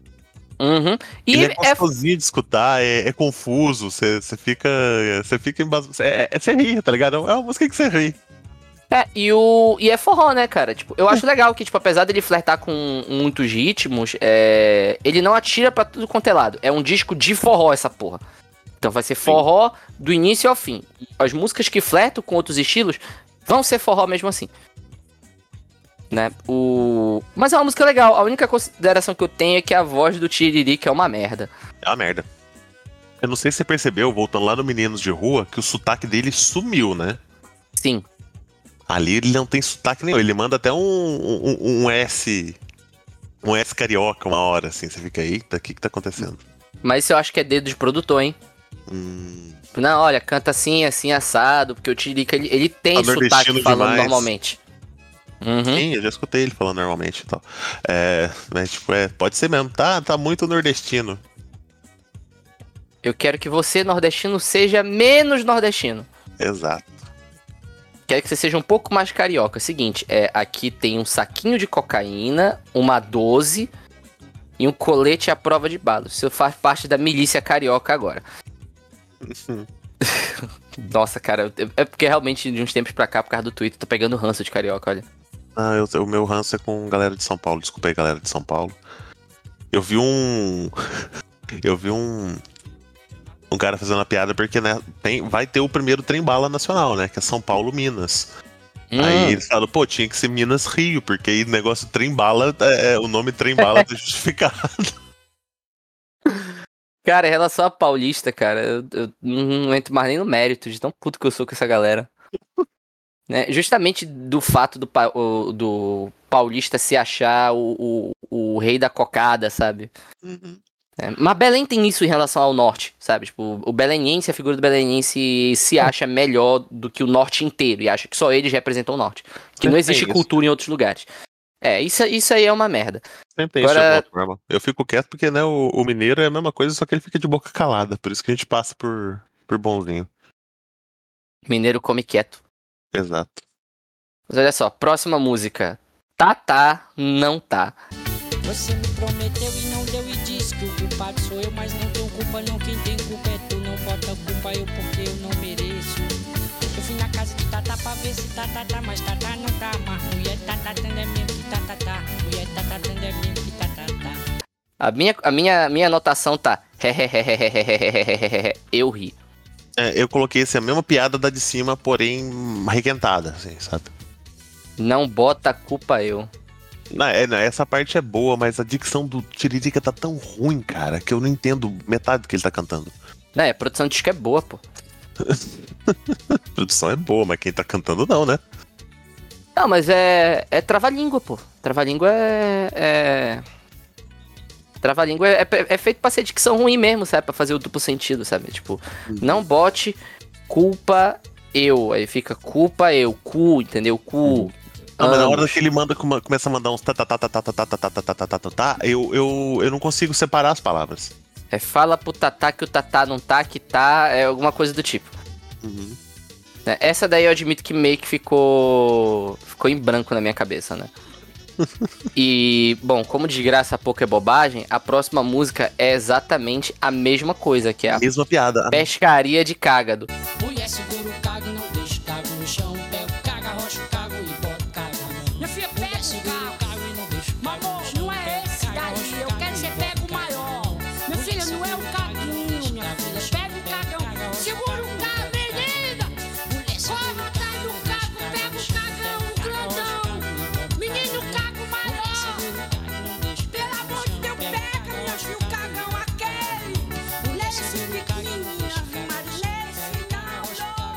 Uhum. E
Ele é
é,
gostosinho de escutar, é, é confuso, você fica. Você fica embasado. É, é, você ri, tá ligado? É uma música que você ri.
É, e, o, e é forró, né, cara? Tipo, eu acho legal que, tipo, apesar dele flertar com muitos ritmos, é, ele não atira pra tudo quanto é lado. É um disco de forró, essa porra. Então vai ser forró do início ao fim. As músicas que flertam com outros estilos vão ser forró mesmo assim. Né? O... Mas é uma música legal. A única consideração que eu tenho é que a voz do Tiririca é uma merda.
É uma merda. Eu não sei se você percebeu, voltando lá no Meninos de Rua, que o sotaque dele sumiu, né?
Sim.
Ali ele não tem sotaque nenhum. Ele manda até um, um, um S... Um S carioca uma hora, assim. Você fica, eita, o que que tá acontecendo?
Mas isso eu acho que é dedo de produtor, hein?
Hum...
Não, olha, canta assim, assim, assado. Porque o Tiririca, ele, ele tem
Tá
sotaque falando
demais.
Normalmente. Uhum.
Sim, eu já escutei ele falando normalmente e tal. É, mas, tipo, é, pode ser mesmo. Tá, tá muito nordestino.
Eu quero que você, nordestino, seja menos nordestino.
Exato.
Quero que você seja um pouco mais carioca. Seguinte, é, aqui tem um saquinho de cocaína, uma doze e um colete à prova de bala. Você faz parte da milícia carioca agora. Nossa, cara, é porque realmente de uns tempos pra cá, por causa do Twitter, tô pegando ranço de carioca, olha.
Ah, eu, o meu ranço é com galera de São Paulo. Desculpa aí, galera de São Paulo. Eu vi um... Eu vi um... Um cara fazendo uma piada porque, né, tem, vai ter o primeiro trem-bala nacional, né? Que é São Paulo-Minas.
Hum.
Aí eles falam, pô, tinha que ser Minas-Rio, porque aí o negócio trem-bala, é, o nome trem-bala tá justificado.
Cara, em relação a paulista, cara, eu, eu não entro mais nem no mérito de tão puto que eu sou com essa galera. Né? Justamente do fato do, pa- o- do paulista se achar o, o, o rei da cocada, sabe?
Uhum.
É, mas Belém tem isso em relação ao norte, sabe? Tipo, o belenense, a figura do belenense se acha melhor do que o norte inteiro e acha que só eles representam o norte. Que não
Sempre
existe
tem isso.
cultura em outros lugares. É, isso, isso aí é uma merda.
Sempre tem
Agora-
isso de alguma forma. Eu fico quieto porque, né, o, o mineiro é a mesma coisa, só que ele fica de boca calada. Por isso que a gente passa por, por bonzinho.
Mineiro come quieto.
Exato.
Mas olha só, próxima música. Tá, tá, não tá.
Você me prometeu e não deu e disse que o culpado sou eu, mas não tenho culpa não, quem tem culpa é tu, não bota culpa eu porque eu não mereço. Eu fui na casa de Tata pra ver se Tata tá, mas Tata não tá, mas mulher Tata tando é mesmo que Tata tá, mulher Tata tando é mesmo que Tata tá.
A minha, a minha, minha anotação tá. Eu ri.
É, eu coloquei assim, a mesma piada da de cima, porém requentada, assim, sabe?
Não bota culpa eu.
Não, é, não, essa parte é boa, mas a dicção do Tiririca tá tão ruim, cara, que eu não entendo metade do que ele tá cantando.
Não, a produção de disco é boa, pô.
A produção é boa, mas quem tá cantando não, né?
Não, mas é. É trava-língua, pô. Trava-língua é. é... Trava-língua é, é, é feito pra ser dicção ruim mesmo, sabe? Pra fazer o duplo sentido, sabe? Tipo, não bote culpa eu. Aí fica culpa eu, cu, entendeu? Cu.
Não, mas na
ambos.
hora que ele manda, come- começa a mandar uns tá, tá, tá, tá, tá, tá, tá, tá, tá, tá, tá, tá, tá, tá, eu, eu, eu não consigo separar as palavras.
É fala pro Tatá que o Tatá não tá, que tá, é alguma coisa do tipo.
Uhum.
Né? Essa daí eu admito que meio que ficou. Ficou em branco na minha cabeça, né? E, bom, como desgraça pouco é bobagem, a próxima música é exatamente a mesma coisa, que é a
Mesma piada.
pescaria de cágado.
Mulher segura o cago, não deixa o cago no chão, pega o cago, arrocha o cago e bota o cago na mão.
Minha filha,
Mulher
pega
segura
o
o cago e não deixa o cago
Amor,
no chão,
não é
pega o
esse
cago, arrocha
daí.
o
Eu
cago
quero que
e
você
bota
pegue o maior. Minha filha, não é o caguinho, minha filha. Pega o cagão. Segura o cago, menina. Corre atrás do cago, pega o cagão, o grandão. Menino, cago maior. Pelo amor de Deus, pega, minha filha, o cagão aquele. Nesse pequenininho, mas nesse não,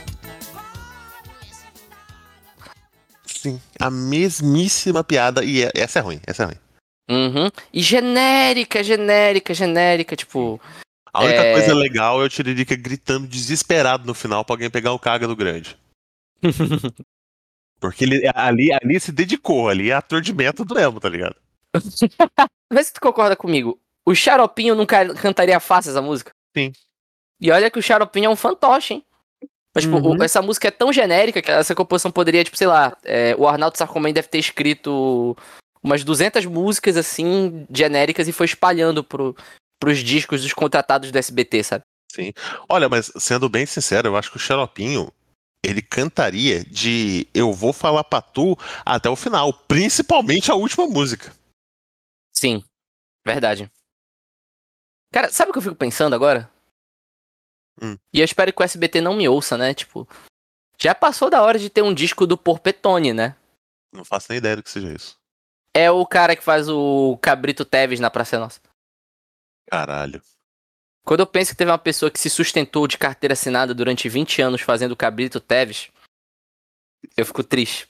não.
Sim, a mesmíssima piada. E é- essa é ruim, essa é ruim.
Uhum. E genérica, genérica, genérica, tipo.
A única
É.
coisa legal é o Tiririca gritando desesperado no final pra alguém pegar o caga do grande. Porque ele ali, ali se dedicou, ali é ator de método mesmo, tá ligado?
Vê se tu concorda comigo. O Xaropinho não ca- cantaria fácil essa música?
Sim.
E olha que o Xaropinho é um fantoche, hein? Mas, tipo,
Uhum.
o- essa música é tão genérica que essa composição poderia, tipo, sei lá, é, o Arnaldo Sacomani deve ter escrito umas duzentas músicas, assim, genéricas e foi espalhando pro, pros discos dos contratados do S B T, sabe?
Sim. Olha, mas sendo bem sincero, eu acho que o Xaropinho, ele cantaria de Eu Vou Falar Pra Tu até o final, principalmente a última música.
Sim, verdade. Cara, sabe o que eu fico pensando agora?
Hum.
E eu espero que o S B T não me ouça, né? Tipo, já passou da hora de ter um disco do Porpetone, né?
Não faço nem ideia do que seja isso.
É o cara que faz o Cabrito Teves na Praça Nossa.
Caralho.
Quando eu penso que teve uma pessoa que se sustentou de carteira assinada durante vinte anos fazendo o Cabrito Teves, eu fico triste.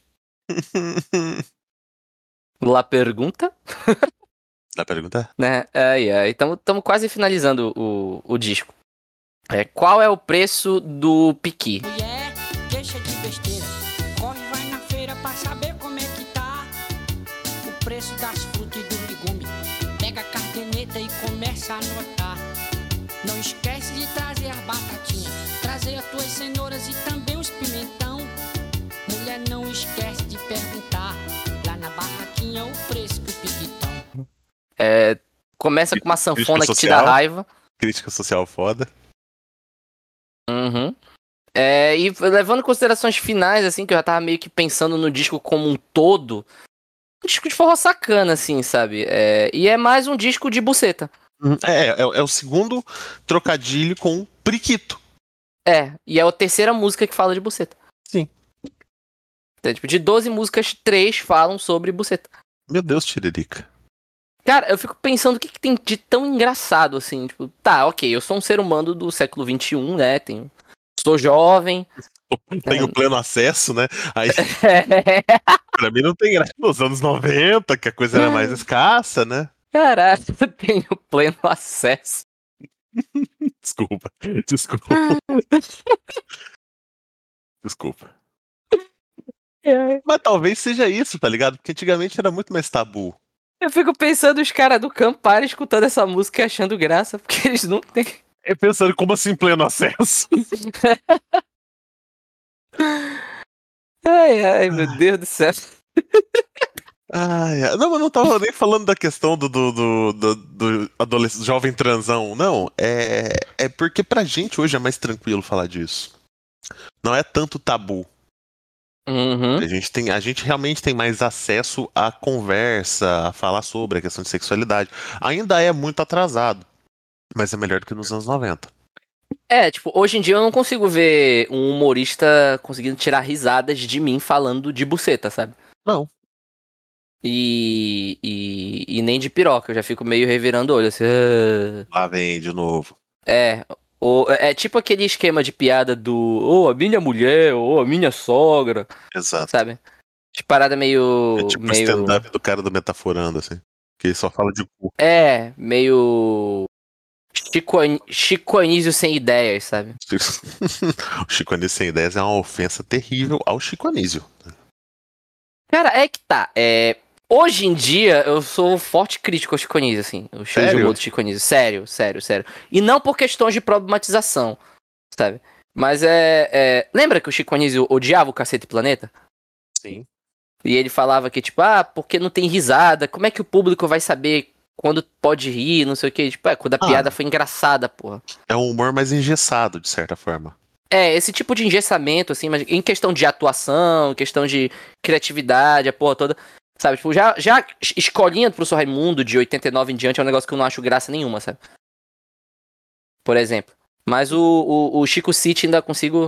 Lá pergunta,
Dá pra perguntar?
né? Ai, ai. Estamos quase finalizando o, o disco. É, qual é o preço do Piqui?
Mulher, deixa de besteira. Corre, vai na feira pra saber como é que tá o preço das frutas e do legume. Pega a caderneta e começa a anotar. Não esquece de trazer as batatinhas, trazer as tuas cenouras e também os pimentão. Mulher, não esquece de perguntar lá na barraquinha o preço do piquitão.
É, começa com uma sanfona
Crítica
que te dá
social.
raiva.
Crítica social foda.
Uhum. É, e levando em considerações finais, assim, que eu já tava meio que pensando no disco como um todo, um disco de forró sacana, assim, sabe? É, e é mais um disco de buceta.
É, é, é o segundo trocadilho com priquito.
É, e é a terceira música que fala de buceta.
Sim.
Então, tipo, de doze músicas, três falam sobre buceta.
Meu Deus, Tiririca.
Cara, eu fico pensando o que, que tem de tão engraçado, assim, tipo, tá, ok, eu sou um ser humano do século vinte e um, né, tenho, sou jovem.
Tenho pleno acesso, né? Aí, pra mim não tem graça nos anos noventa, que a coisa era mais escassa, né?
Caralho, eu tenho pleno acesso.
Desculpa. Desculpa. Desculpa. Mas talvez seja isso, tá ligado? Porque antigamente era muito mais tabu.
Eu fico pensando os caras do Campari escutando essa música e achando graça, porque eles não têm.
Eu pensando, como assim pleno acesso?
Ai, ai, meu Deus do céu.
Ai, ai. Não, mas não tava nem falando da questão do, do, do, do, do adolescente, jovem transão, não. É, é porque pra gente hoje é mais tranquilo falar disso. Não é tanto tabu.
Uhum.
A gente, tem, a gente realmente tem mais acesso à conversa, a falar sobre a questão de sexualidade. Ainda é muito atrasado, mas é melhor do que nos anos noventa.
É, tipo, hoje em dia eu não consigo ver um humorista conseguindo tirar risadas de mim falando de buceta, sabe?
Não.
E, e, e nem de piroca, eu já fico meio revirando o olho, assim. "Ah".
Lá vem de novo.
É, o, é tipo aquele esquema de piada do ou a minha mulher, ou a minha sogra,
Exato.
sabe? De parada meio.
É tipo o
meio.
stand-up do cara do Metaforando, assim. Que ele só fala de cu.
É, meio. Chico, An- Chico Anísio sem ideias, sabe?
O Chico Anísio sem ideias é uma ofensa terrível ao Chico Anísio.
Cara, é que tá. É, hoje em dia eu sou forte crítico ao Chico Anísio, assim. O estilo de
Sério?
humor do Chico Anísio. Sério, sério, sério. E não por questões de problematização, sabe? Mas é, é. Lembra que o Chico Anísio odiava o Cacete Planeta?
Sim.
E ele falava que, tipo, ah, porque não tem risada, como é que o público vai saber quando pode rir, não sei o que. Tipo, é, quando a
Ah.
piada foi engraçada, porra.
É um humor mais engessado, de certa forma.
É, esse tipo de engessamento, assim, mas em questão de atuação, em questão de criatividade, a porra toda. Sabe, tipo, já, já escolinha do professor Raimundo de oitenta e nove em diante é um negócio que eu não acho graça nenhuma, sabe? Por exemplo. Mas o, o, o Chico City ainda consigo.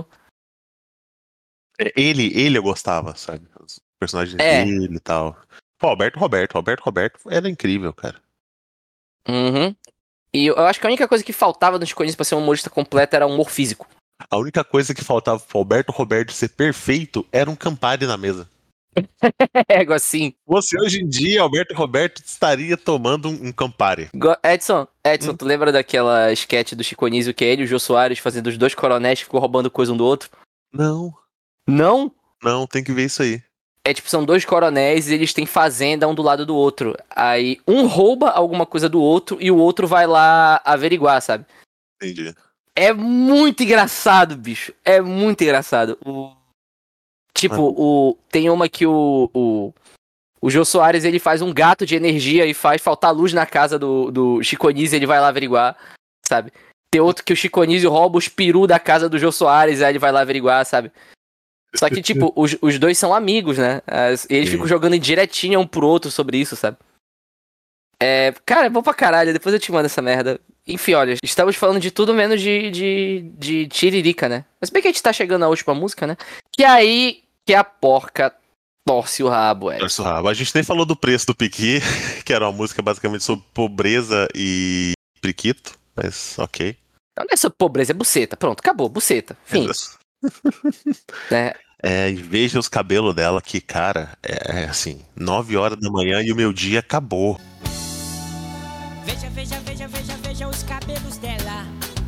É, Ele, ele eu gostava, sabe? Os personagens
É.
dele e tal. Pô, Alberto Roberto. Alberto Roberto era incrível, cara.
Uhum. E eu acho que a única coisa que faltava no Chico Anísio pra ser um humorista completo era humor físico.
A única coisa que faltava pro Alberto Roberto ser perfeito era um Campari na mesa.
É, igual assim.
Você hoje em dia, Alberto Roberto, estaria tomando um, um Campari.
Go- Edson, Edson,
Hum?
tu lembra daquela sketch do Chico Anísio que é ele e o Jô Soares fazendo os dois coronéis que ficou roubando coisa um do outro?
Não,
Não?
não, tem que ver isso aí.
É tipo, são dois coronéis e eles têm fazenda um do lado do outro. Aí um rouba alguma coisa do outro e o outro vai lá averiguar, sabe?
Entendi.
É muito engraçado, bicho. É muito engraçado. O... Tipo, o... tem uma que o... o... O Jô Soares, ele faz um gato de energia e faz faltar luz na casa do, do Chico Anísio e ele vai lá averiguar, sabe? Tem outro que o Chico Anísio rouba os peru da casa do Jô Soares e aí ele vai lá averiguar, sabe? Só que, tipo, os, os dois são amigos, né? As- eles
Sim.
ficam jogando indiretinha um pro outro sobre isso, sabe? É, cara, é bom pra caralho. Depois eu te mando essa merda. Enfim, olha, estamos falando de tudo menos de, de, de Tiririca, né? Mas bem que a gente tá chegando na última música, né? Que aí que a porca torce o rabo, é.
Torce o rabo. A gente nem falou do preço do Piqui, que era uma música basicamente sobre pobreza e priquito, mas ok.
Não é só pobreza, é buceta. Pronto, acabou, buceta. Fim. né?
É, e veja os cabelos dela, que, cara, é assim, nove horas da manhã e o meu dia acabou.
Veja, veja, veja, veja, veja os cabelos dela.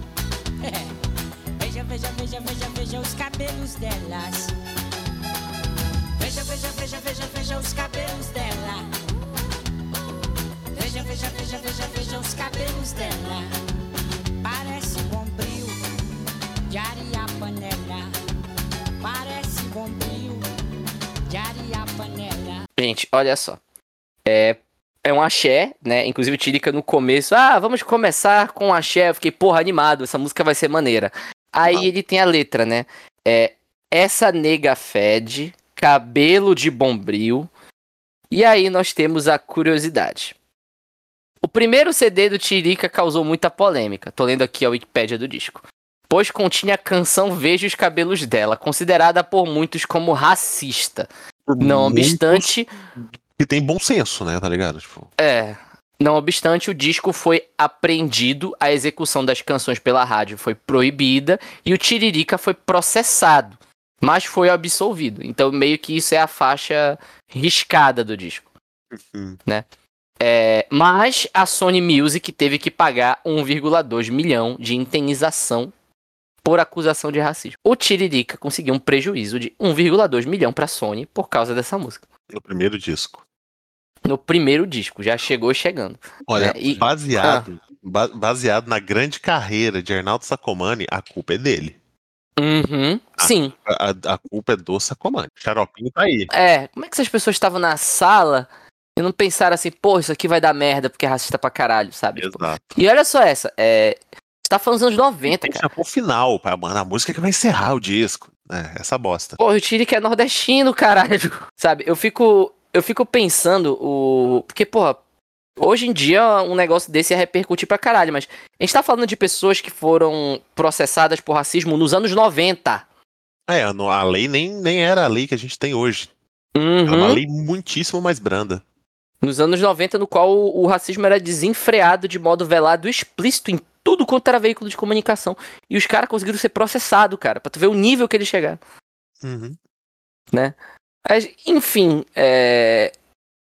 Veja, veja, veja, veja, veja os cabelos delas. Veja, veja, veja, veja, veja os cabelos dela. Veja, veja, veja, veja, veja os cabelos dela. Parece bombril de areia panela. Parece bombril de areia panela.
Gente, olha só. É, é um axé, né? Inclusive o Tiririca no começo. Ah, vamos começar com axé. Eu fiquei, porra, animado. Essa música vai ser maneira. Aí
Não.
ele tem a letra, né? É, essa nega fede, cabelo de bombril. E aí nós temos a curiosidade. O primeiro C D do Tiririca causou muita polêmica. Tô lendo aqui a Wikipédia do disco. Pois continha a canção Veja os Cabelos dela, considerada por muitos como racista.
Por
Não
muitos
obstante,
que tem bom senso, né, tá ligado? Tipo,
é, não obstante, o disco foi apreendido, a execução das canções pela rádio foi proibida e o Tiririca foi processado, mas foi absolvido. Então meio que isso é a faixa riscada do disco,
hum.
né? É, mas a Sony Music teve que pagar um vírgula dois milhão de indenização por acusação de racismo. O Tiririca conseguiu um prejuízo de um vírgula dois milhão pra Sony por causa dessa música.
No primeiro disco.
No primeiro disco, já chegou chegando.
Olha,
né? E-
baseado, ba- baseado na grande carreira de Arnaldo Sacomani, a culpa é dele.
Uhum, sim.
A, a- a culpa é do Sacomani. Xaropinho tá aí.
É, como é que essas pessoas estavam na sala e não pensaram assim, pô, isso aqui vai dar merda porque é racista pra caralho, sabe? Tipo,
Exato.
e olha só essa, é... Você tá falando dos anos noventa,
Tem que
cara.
chamar o final, pra, mano, a música que vai encerrar o disco. É, essa bosta.
Pô, o Tiririca é nordestino, caralho. Sabe, eu fico, eu fico pensando o... Porque, porra, hoje em dia um negócio desse ia repercutir pra caralho, mas a gente tá falando de pessoas que foram processadas por racismo nos anos noventa.
É, a no- a lei nem, nem era a lei que a gente tem hoje. Era uma
Uhum.
lei muitíssimo mais branda.
Nos anos noventa, no qual o, o racismo era desenfreado de modo velado e explícito em tudo quanto era veículo de comunicação. E os caras conseguiram ser processados, cara, pra tu ver o nível que eles chegaram.
Uhum.
Mas, enfim, é...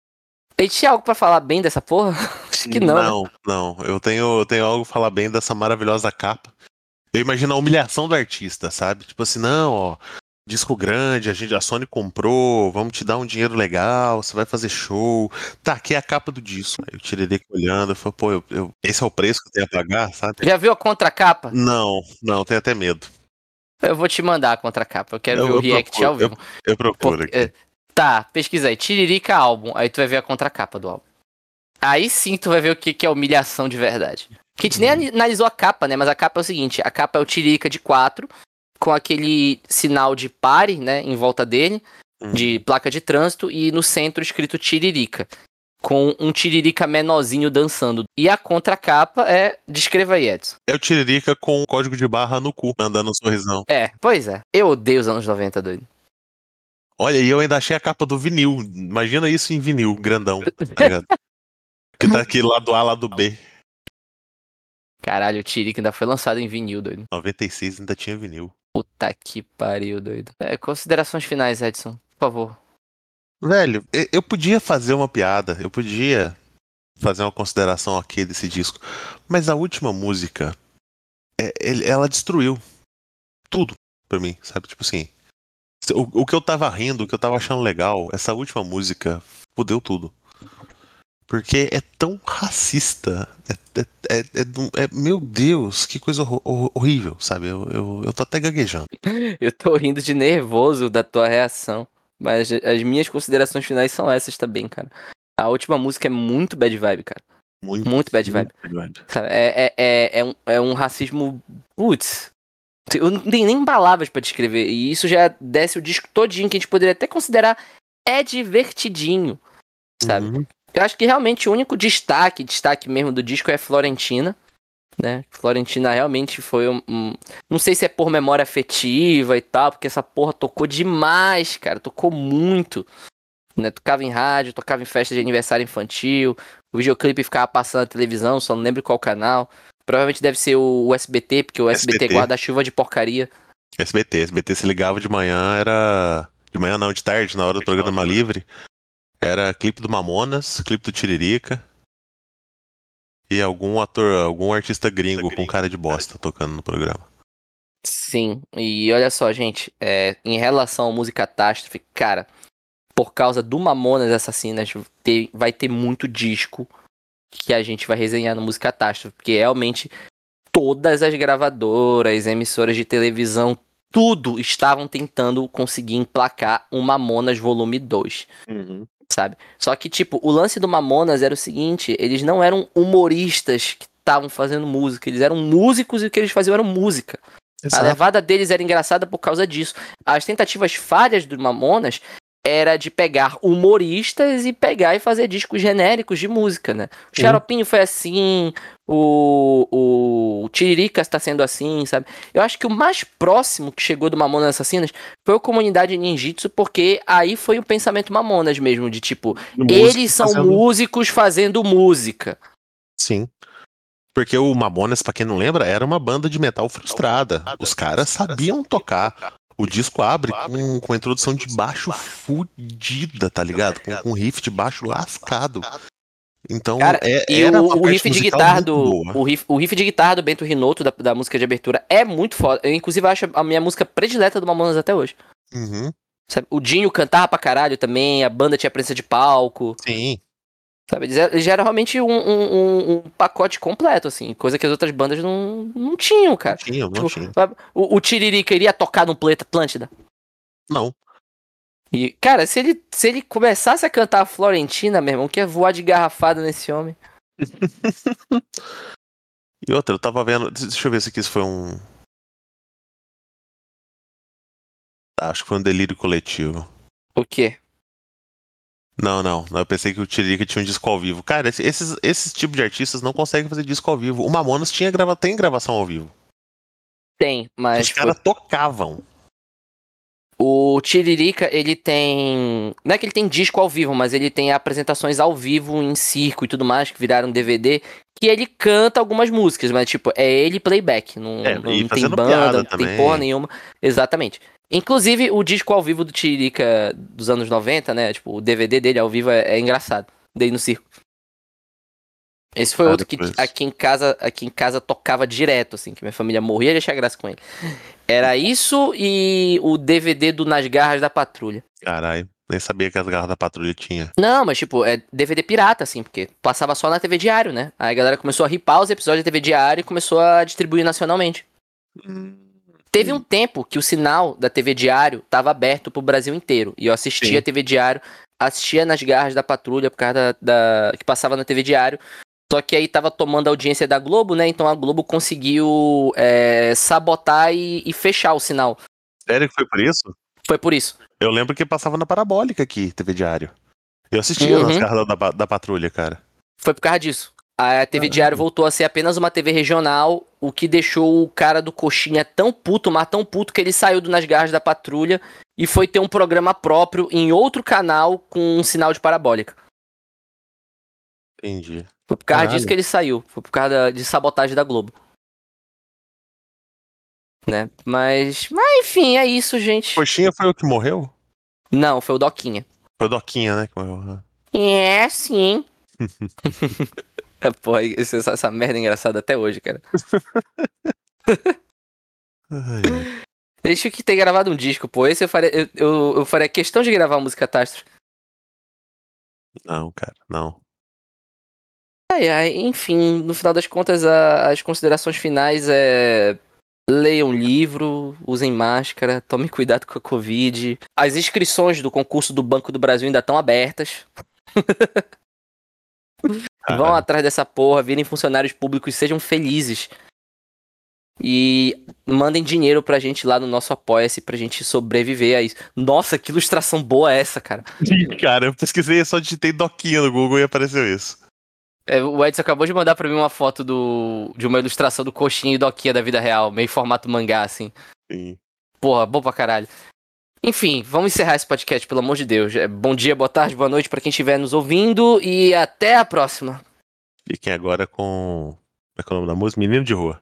A gente tinha algo pra falar bem dessa porra? Acho que não, né?
Não, não. Eu tenho, eu tenho algo pra falar bem dessa maravilhosa capa. Eu imagino a humilhação do artista, sabe? Tipo assim, não, ó, disco grande, a gente, a Sony comprou, vamos te dar um dinheiro legal, você vai fazer show. Tá, aqui é a capa do disco. Aí eu tirei olhando, eu falei, pô, eu, eu- esse é o preço que eu tenho a pagar, sabe?
Já viu a contracapa?
Não, não, tenho até medo.
Eu vou te mandar a contracapa. Eu quero
Eu-
ver o
eu
react
procuro,
ao vivo.
Eu procuro
Porque-
aqui.
é, Tá, pesquisa aí. Tiririca álbum. Aí tu vai ver a contracapa do álbum. Aí sim tu vai ver o que, que é humilhação de verdade. Que a gente nem ani- analisou a capa, né? Mas a capa é o seguinte: a capa é o Tiririca de quatro, com aquele sinal de pare, né? Em volta dele,
Hum.
de placa de trânsito, e no centro escrito Tiririca. Com um Tiririca menorzinho dançando. E a contracapa é. Descreva aí, Edson.
É o Tiririca com o código de barra no cu, andando um sorrisão.
É, pois é. Eu odeio os anos noventa, doido.
Olha, e eu ainda achei a capa do vinil. Imagina isso em vinil, grandão, tá ligado? Que tá aqui lado A, lado B.
Caralho, o Tiririca ainda foi lançado em vinil, doido.
noventa e seis ainda tinha vinil.
Puta que pariu, doido. É, considerações finais, Edson, por favor.
Velho, e- eu podia fazer uma piada, eu podia fazer uma consideração aqui desse disco, mas a última música, é- ele- ela destruiu tudo pra mim, sabe? Tipo assim, o, o que eu tava rindo, o que eu tava achando legal, essa última música fudeu tudo. Porque é tão racista. É, é- é- é de um- é- meu Deus, que coisa horro- horro- horrível, sabe? Eu, eu, eu tô até gaguejando.
Eu tô rindo de nervoso da tua reação. Mas as minhas considerações finais são essas também, cara. A última música é muito bad vibe, cara.
Muito,
Muito bad vibe.
muito bad.
Sabe? É, é, é, é, um, é um racismo. Putz. Eu não tenho nem palavras pra descrever. E isso já desce o disco todinho, que a gente poderia até considerar é divertidinho. Sabe?
Uhum.
Eu acho que realmente o único destaque, destaque mesmo do disco é Florentina. né? Florentina realmente foi um, um... Não sei se é por memória afetiva e tal, porque essa porra tocou demais, cara. Tocou muito. Né? Tocava em rádio, tocava em festa de aniversário infantil. O videoclipe ficava passando na televisão, só não lembro qual canal. Provavelmente deve ser o, o S B T, porque o S B T,
S B T.
guarda-chuva de porcaria.
S B T, S B T se ligava de manhã, era... De manhã não, de tarde, na hora do programa livre. Era clipe do Mamonas, clipe do Tiririca. E algum ator, algum artista gringo com cara de bosta tocando no programa.
Sim, e olha só, gente, é, em relação à música catástrofe, cara, por causa do Mamonas Assassinas, ter- vai ter muito disco que a gente vai resenhar no Música Catástrofe, porque realmente todas as gravadoras, emissoras de televisão, tudo estavam tentando conseguir emplacar um Mamonas Volume dois. Sabe? Só que, tipo, o lance do Mamonas era o seguinte, eles não eram humoristas que estavam fazendo música, eles eram músicos e o que eles faziam era música. A
Exato.
levada deles era engraçada por causa disso. As tentativas falhas do Mamonas era de pegar humoristas e pegar e fazer discos genéricos de música, né? O
Sim.
Xaropinho foi assim, o, o Tiririca está sendo assim, sabe? Eu acho que o mais próximo que chegou do Mamonas Assassinas foi o Comunidade Ninjitsu, porque aí foi o pensamento Mamonas mesmo, de tipo,
Música
eles são
fazendo-
músicos fazendo música.
Sim. Porque o Mamonas, pra quem não lembra, era uma banda de metal frustrada. Os caras sabiam tocar. O disco abre com, com a introdução de baixo fudida, tá ligado? Com, com riff de baixo lascado. Então,
Cara,
é,
e
era
o,
uma
o
parte
riff de
musical
guitarra
muito
do
boa.
o riff, o riff de guitarra do Bento Rinotto da, da música de abertura é muito foda. Eu inclusive acho a minha música predileta do Mamonas até hoje.
Uhum,
Sabe? O Dinho cantava pra caralho também, a banda tinha presença de palco,
sim.
sabe? Eles eram, eles eram realmente um, um- um- um pacote completo, assim, coisa que as outras bandas não, não tinham,
Não
cara.
tinha, não
Tipo,
tinha.
sabe? O, o Tiririca iria tocar no Planeta Atlântida.
Não.
E, cara, se ele, se ele começasse a cantar a Florentina, meu irmão, que ia voar de garrafada nesse homem.
E outra, eu tava vendo. Deixa eu ver se aqui isso foi um. Ah, acho que foi um delírio coletivo.
O quê?
Não, não. Eu pensei que o Tiririca tinha um disco ao vivo. Cara, esse- esses, esses tipos de artistas não conseguem fazer disco ao vivo. O Mamonas tinha grava... tem gravação ao vivo.
Tem, mas
Os caras tocavam.
o Tiririca, ele tem... Não é que ele tem disco ao vivo, mas ele tem apresentações ao vivo em circo e tudo mais, que viraram D V D, que ele canta algumas músicas, mas tipo, é ele playback, não,
É,
não
e
tem
fazendo
banda,
piada
não tem
também.
porra nenhuma. Exatamente. Inclusive, o disco ao vivo do Tiririca dos anos noventa, né, tipo, o D V D dele ao vivo é, é engraçado, dele no circo. Esse foi
Ah,
outro que
depois.
aqui em casa, aqui em casa tocava direto, assim, que minha família morria de achar graça com ele. Era isso e o D V D do Nas Garras da Patrulha.
Caralho, nem sabia que as garras da patrulha tinha.
Não, mas tipo, é D V D pirata, assim, porque passava só na T V Diário, né? Aí a galera começou a ripar os episódios da T V Diário e começou a distribuir nacionalmente. Teve um tempo que o sinal da T V Diário tava aberto pro Brasil inteiro. E eu assistia
Sim.
a T V Diário, assistia Nas Garras da Patrulha, por causa da, da- que passava na T V Diário. Só que aí tava tomando a audiência da Globo, né? Então a Globo conseguiu é, sabotar e, e fechar o sinal.
Sério que foi por isso?
Foi por isso.
Eu lembro que passava na Parabólica aqui, T V Diário. Eu assistia nas
Uhum.
garras da, da, da patrulha, cara.
Foi por causa disso. A T V
Caralho.
Diário voltou a ser apenas uma T V regional, o que deixou o cara do Coxinha tão puto, mas tão puto que ele saiu do Nas Garras da Patrulha e foi ter um programa próprio em outro canal com um sinal de parabólica.
Entendi.
Foi por causa
Caralho.
disso que ele saiu. Foi por causa da- de sabotagem da Globo. Né? Mas, mas enfim, é isso, gente.
Coxinha foi o que morreu?
Não, foi o Doquinha.
Foi o Doquinha, né? Que morreu.
É, sim. É, porra, esse- essa, essa merda é engraçada até hoje, cara.
Ai, ai.
Deixa que ter gravado um disco, pô. Esse eu faria, eu, eu, eu faria questão de gravar a música Catástrofe.
Não, cara, não.
Ai, ai, enfim, no final das contas, a- as considerações finais é. Leiam livro, usem máscara, tomem cuidado com a Covid. As inscrições do concurso do Banco do Brasil ainda estão abertas. Vão
Caralho.
atrás dessa porra, virem funcionários públicos, sejam felizes. E mandem dinheiro pra gente lá no nosso Apoia-se pra gente sobreviver a isso. Nossa, que ilustração boa é essa, cara.
Cara, eu pesquisei, só digitei Doquinha no Google e apareceu isso.
É, o Edson acabou de mandar pra mim uma foto do, de uma ilustração do Coxinha e Doquinha da vida real, meio formato mangá, assim.
Sim.
Porra, bom pra caralho. Enfim, vamos encerrar esse podcast, pelo amor de Deus. É, bom dia, boa tarde, boa noite pra quem estiver nos ouvindo e até a próxima.
Fiquem agora com. Como é que é o nome da música? Menino de Rua.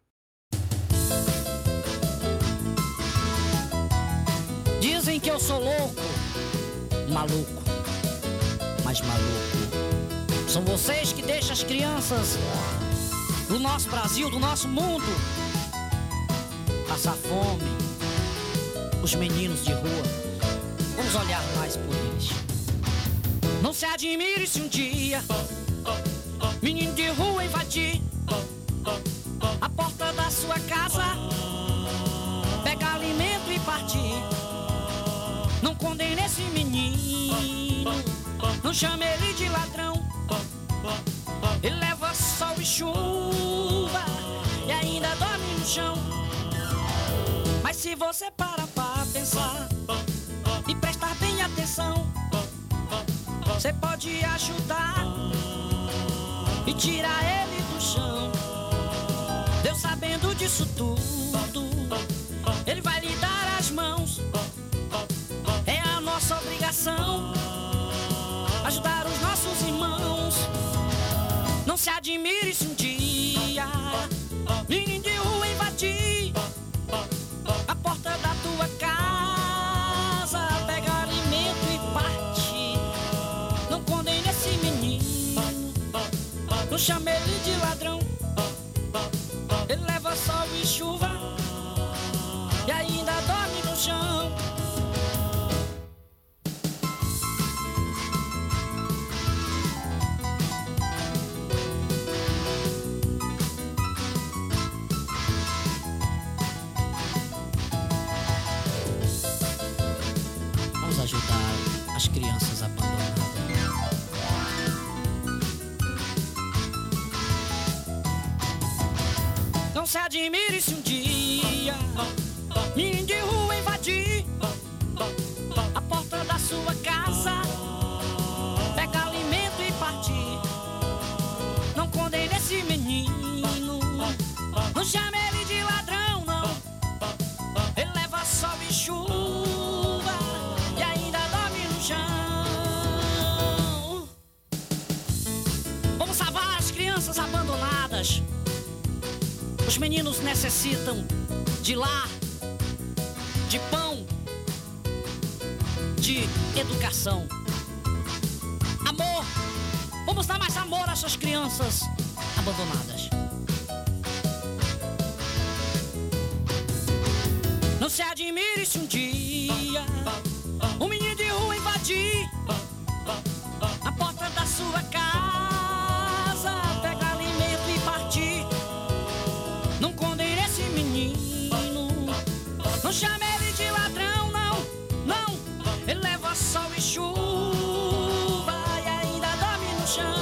Dizem que eu sou louco, maluco, mas maluco são vocês que deixam as crianças do nosso Brasil, do nosso mundo, passar fome. Os meninos de rua, vamos olhar mais por eles. Não se admire se um dia menino de rua invadir a porta da sua casa, pegar alimento e partir. Não condene esse menino, não chame ele de ladrão. Ele leva sol e chuva e ainda dorme no chão. Mas se você para pra pensar e prestar bem atenção, você pode ajudar e tirar ele do chão. Deus sabendo disso tudo, Ele vai lhe dar as mãos. É a nossa obrigação ajudar os nossos irmãos. Não se admire se um dia menino de rua invadir a porta da tua casa, pega alimento e parte. Não condene esse menino, não chame ele de ladrão. Ele leva sol e chuva e ainda dorme no chão. Vamos ajudar as crianças abandonadas. Não se admire se um dia menino de rua invadir a porta da sua casa, pega alimento e partir. Não condene esse menino, não chame ele de ladrão, não. Ele leva sol e chuva e ainda dorme no chão. Vamos salvar as crianças abandonadas. Os meninos necessitam de lar, de pão, de educação. Amor, vamos dar mais amor a essas crianças abandonadas. Não se admire se um dia um menino de rua invadir a porta da sua casa, pega alimento e partir. Não condene esse menino, não chame ele de ladrão, não, não. Ele leva sol e chuva e ainda dorme no chão.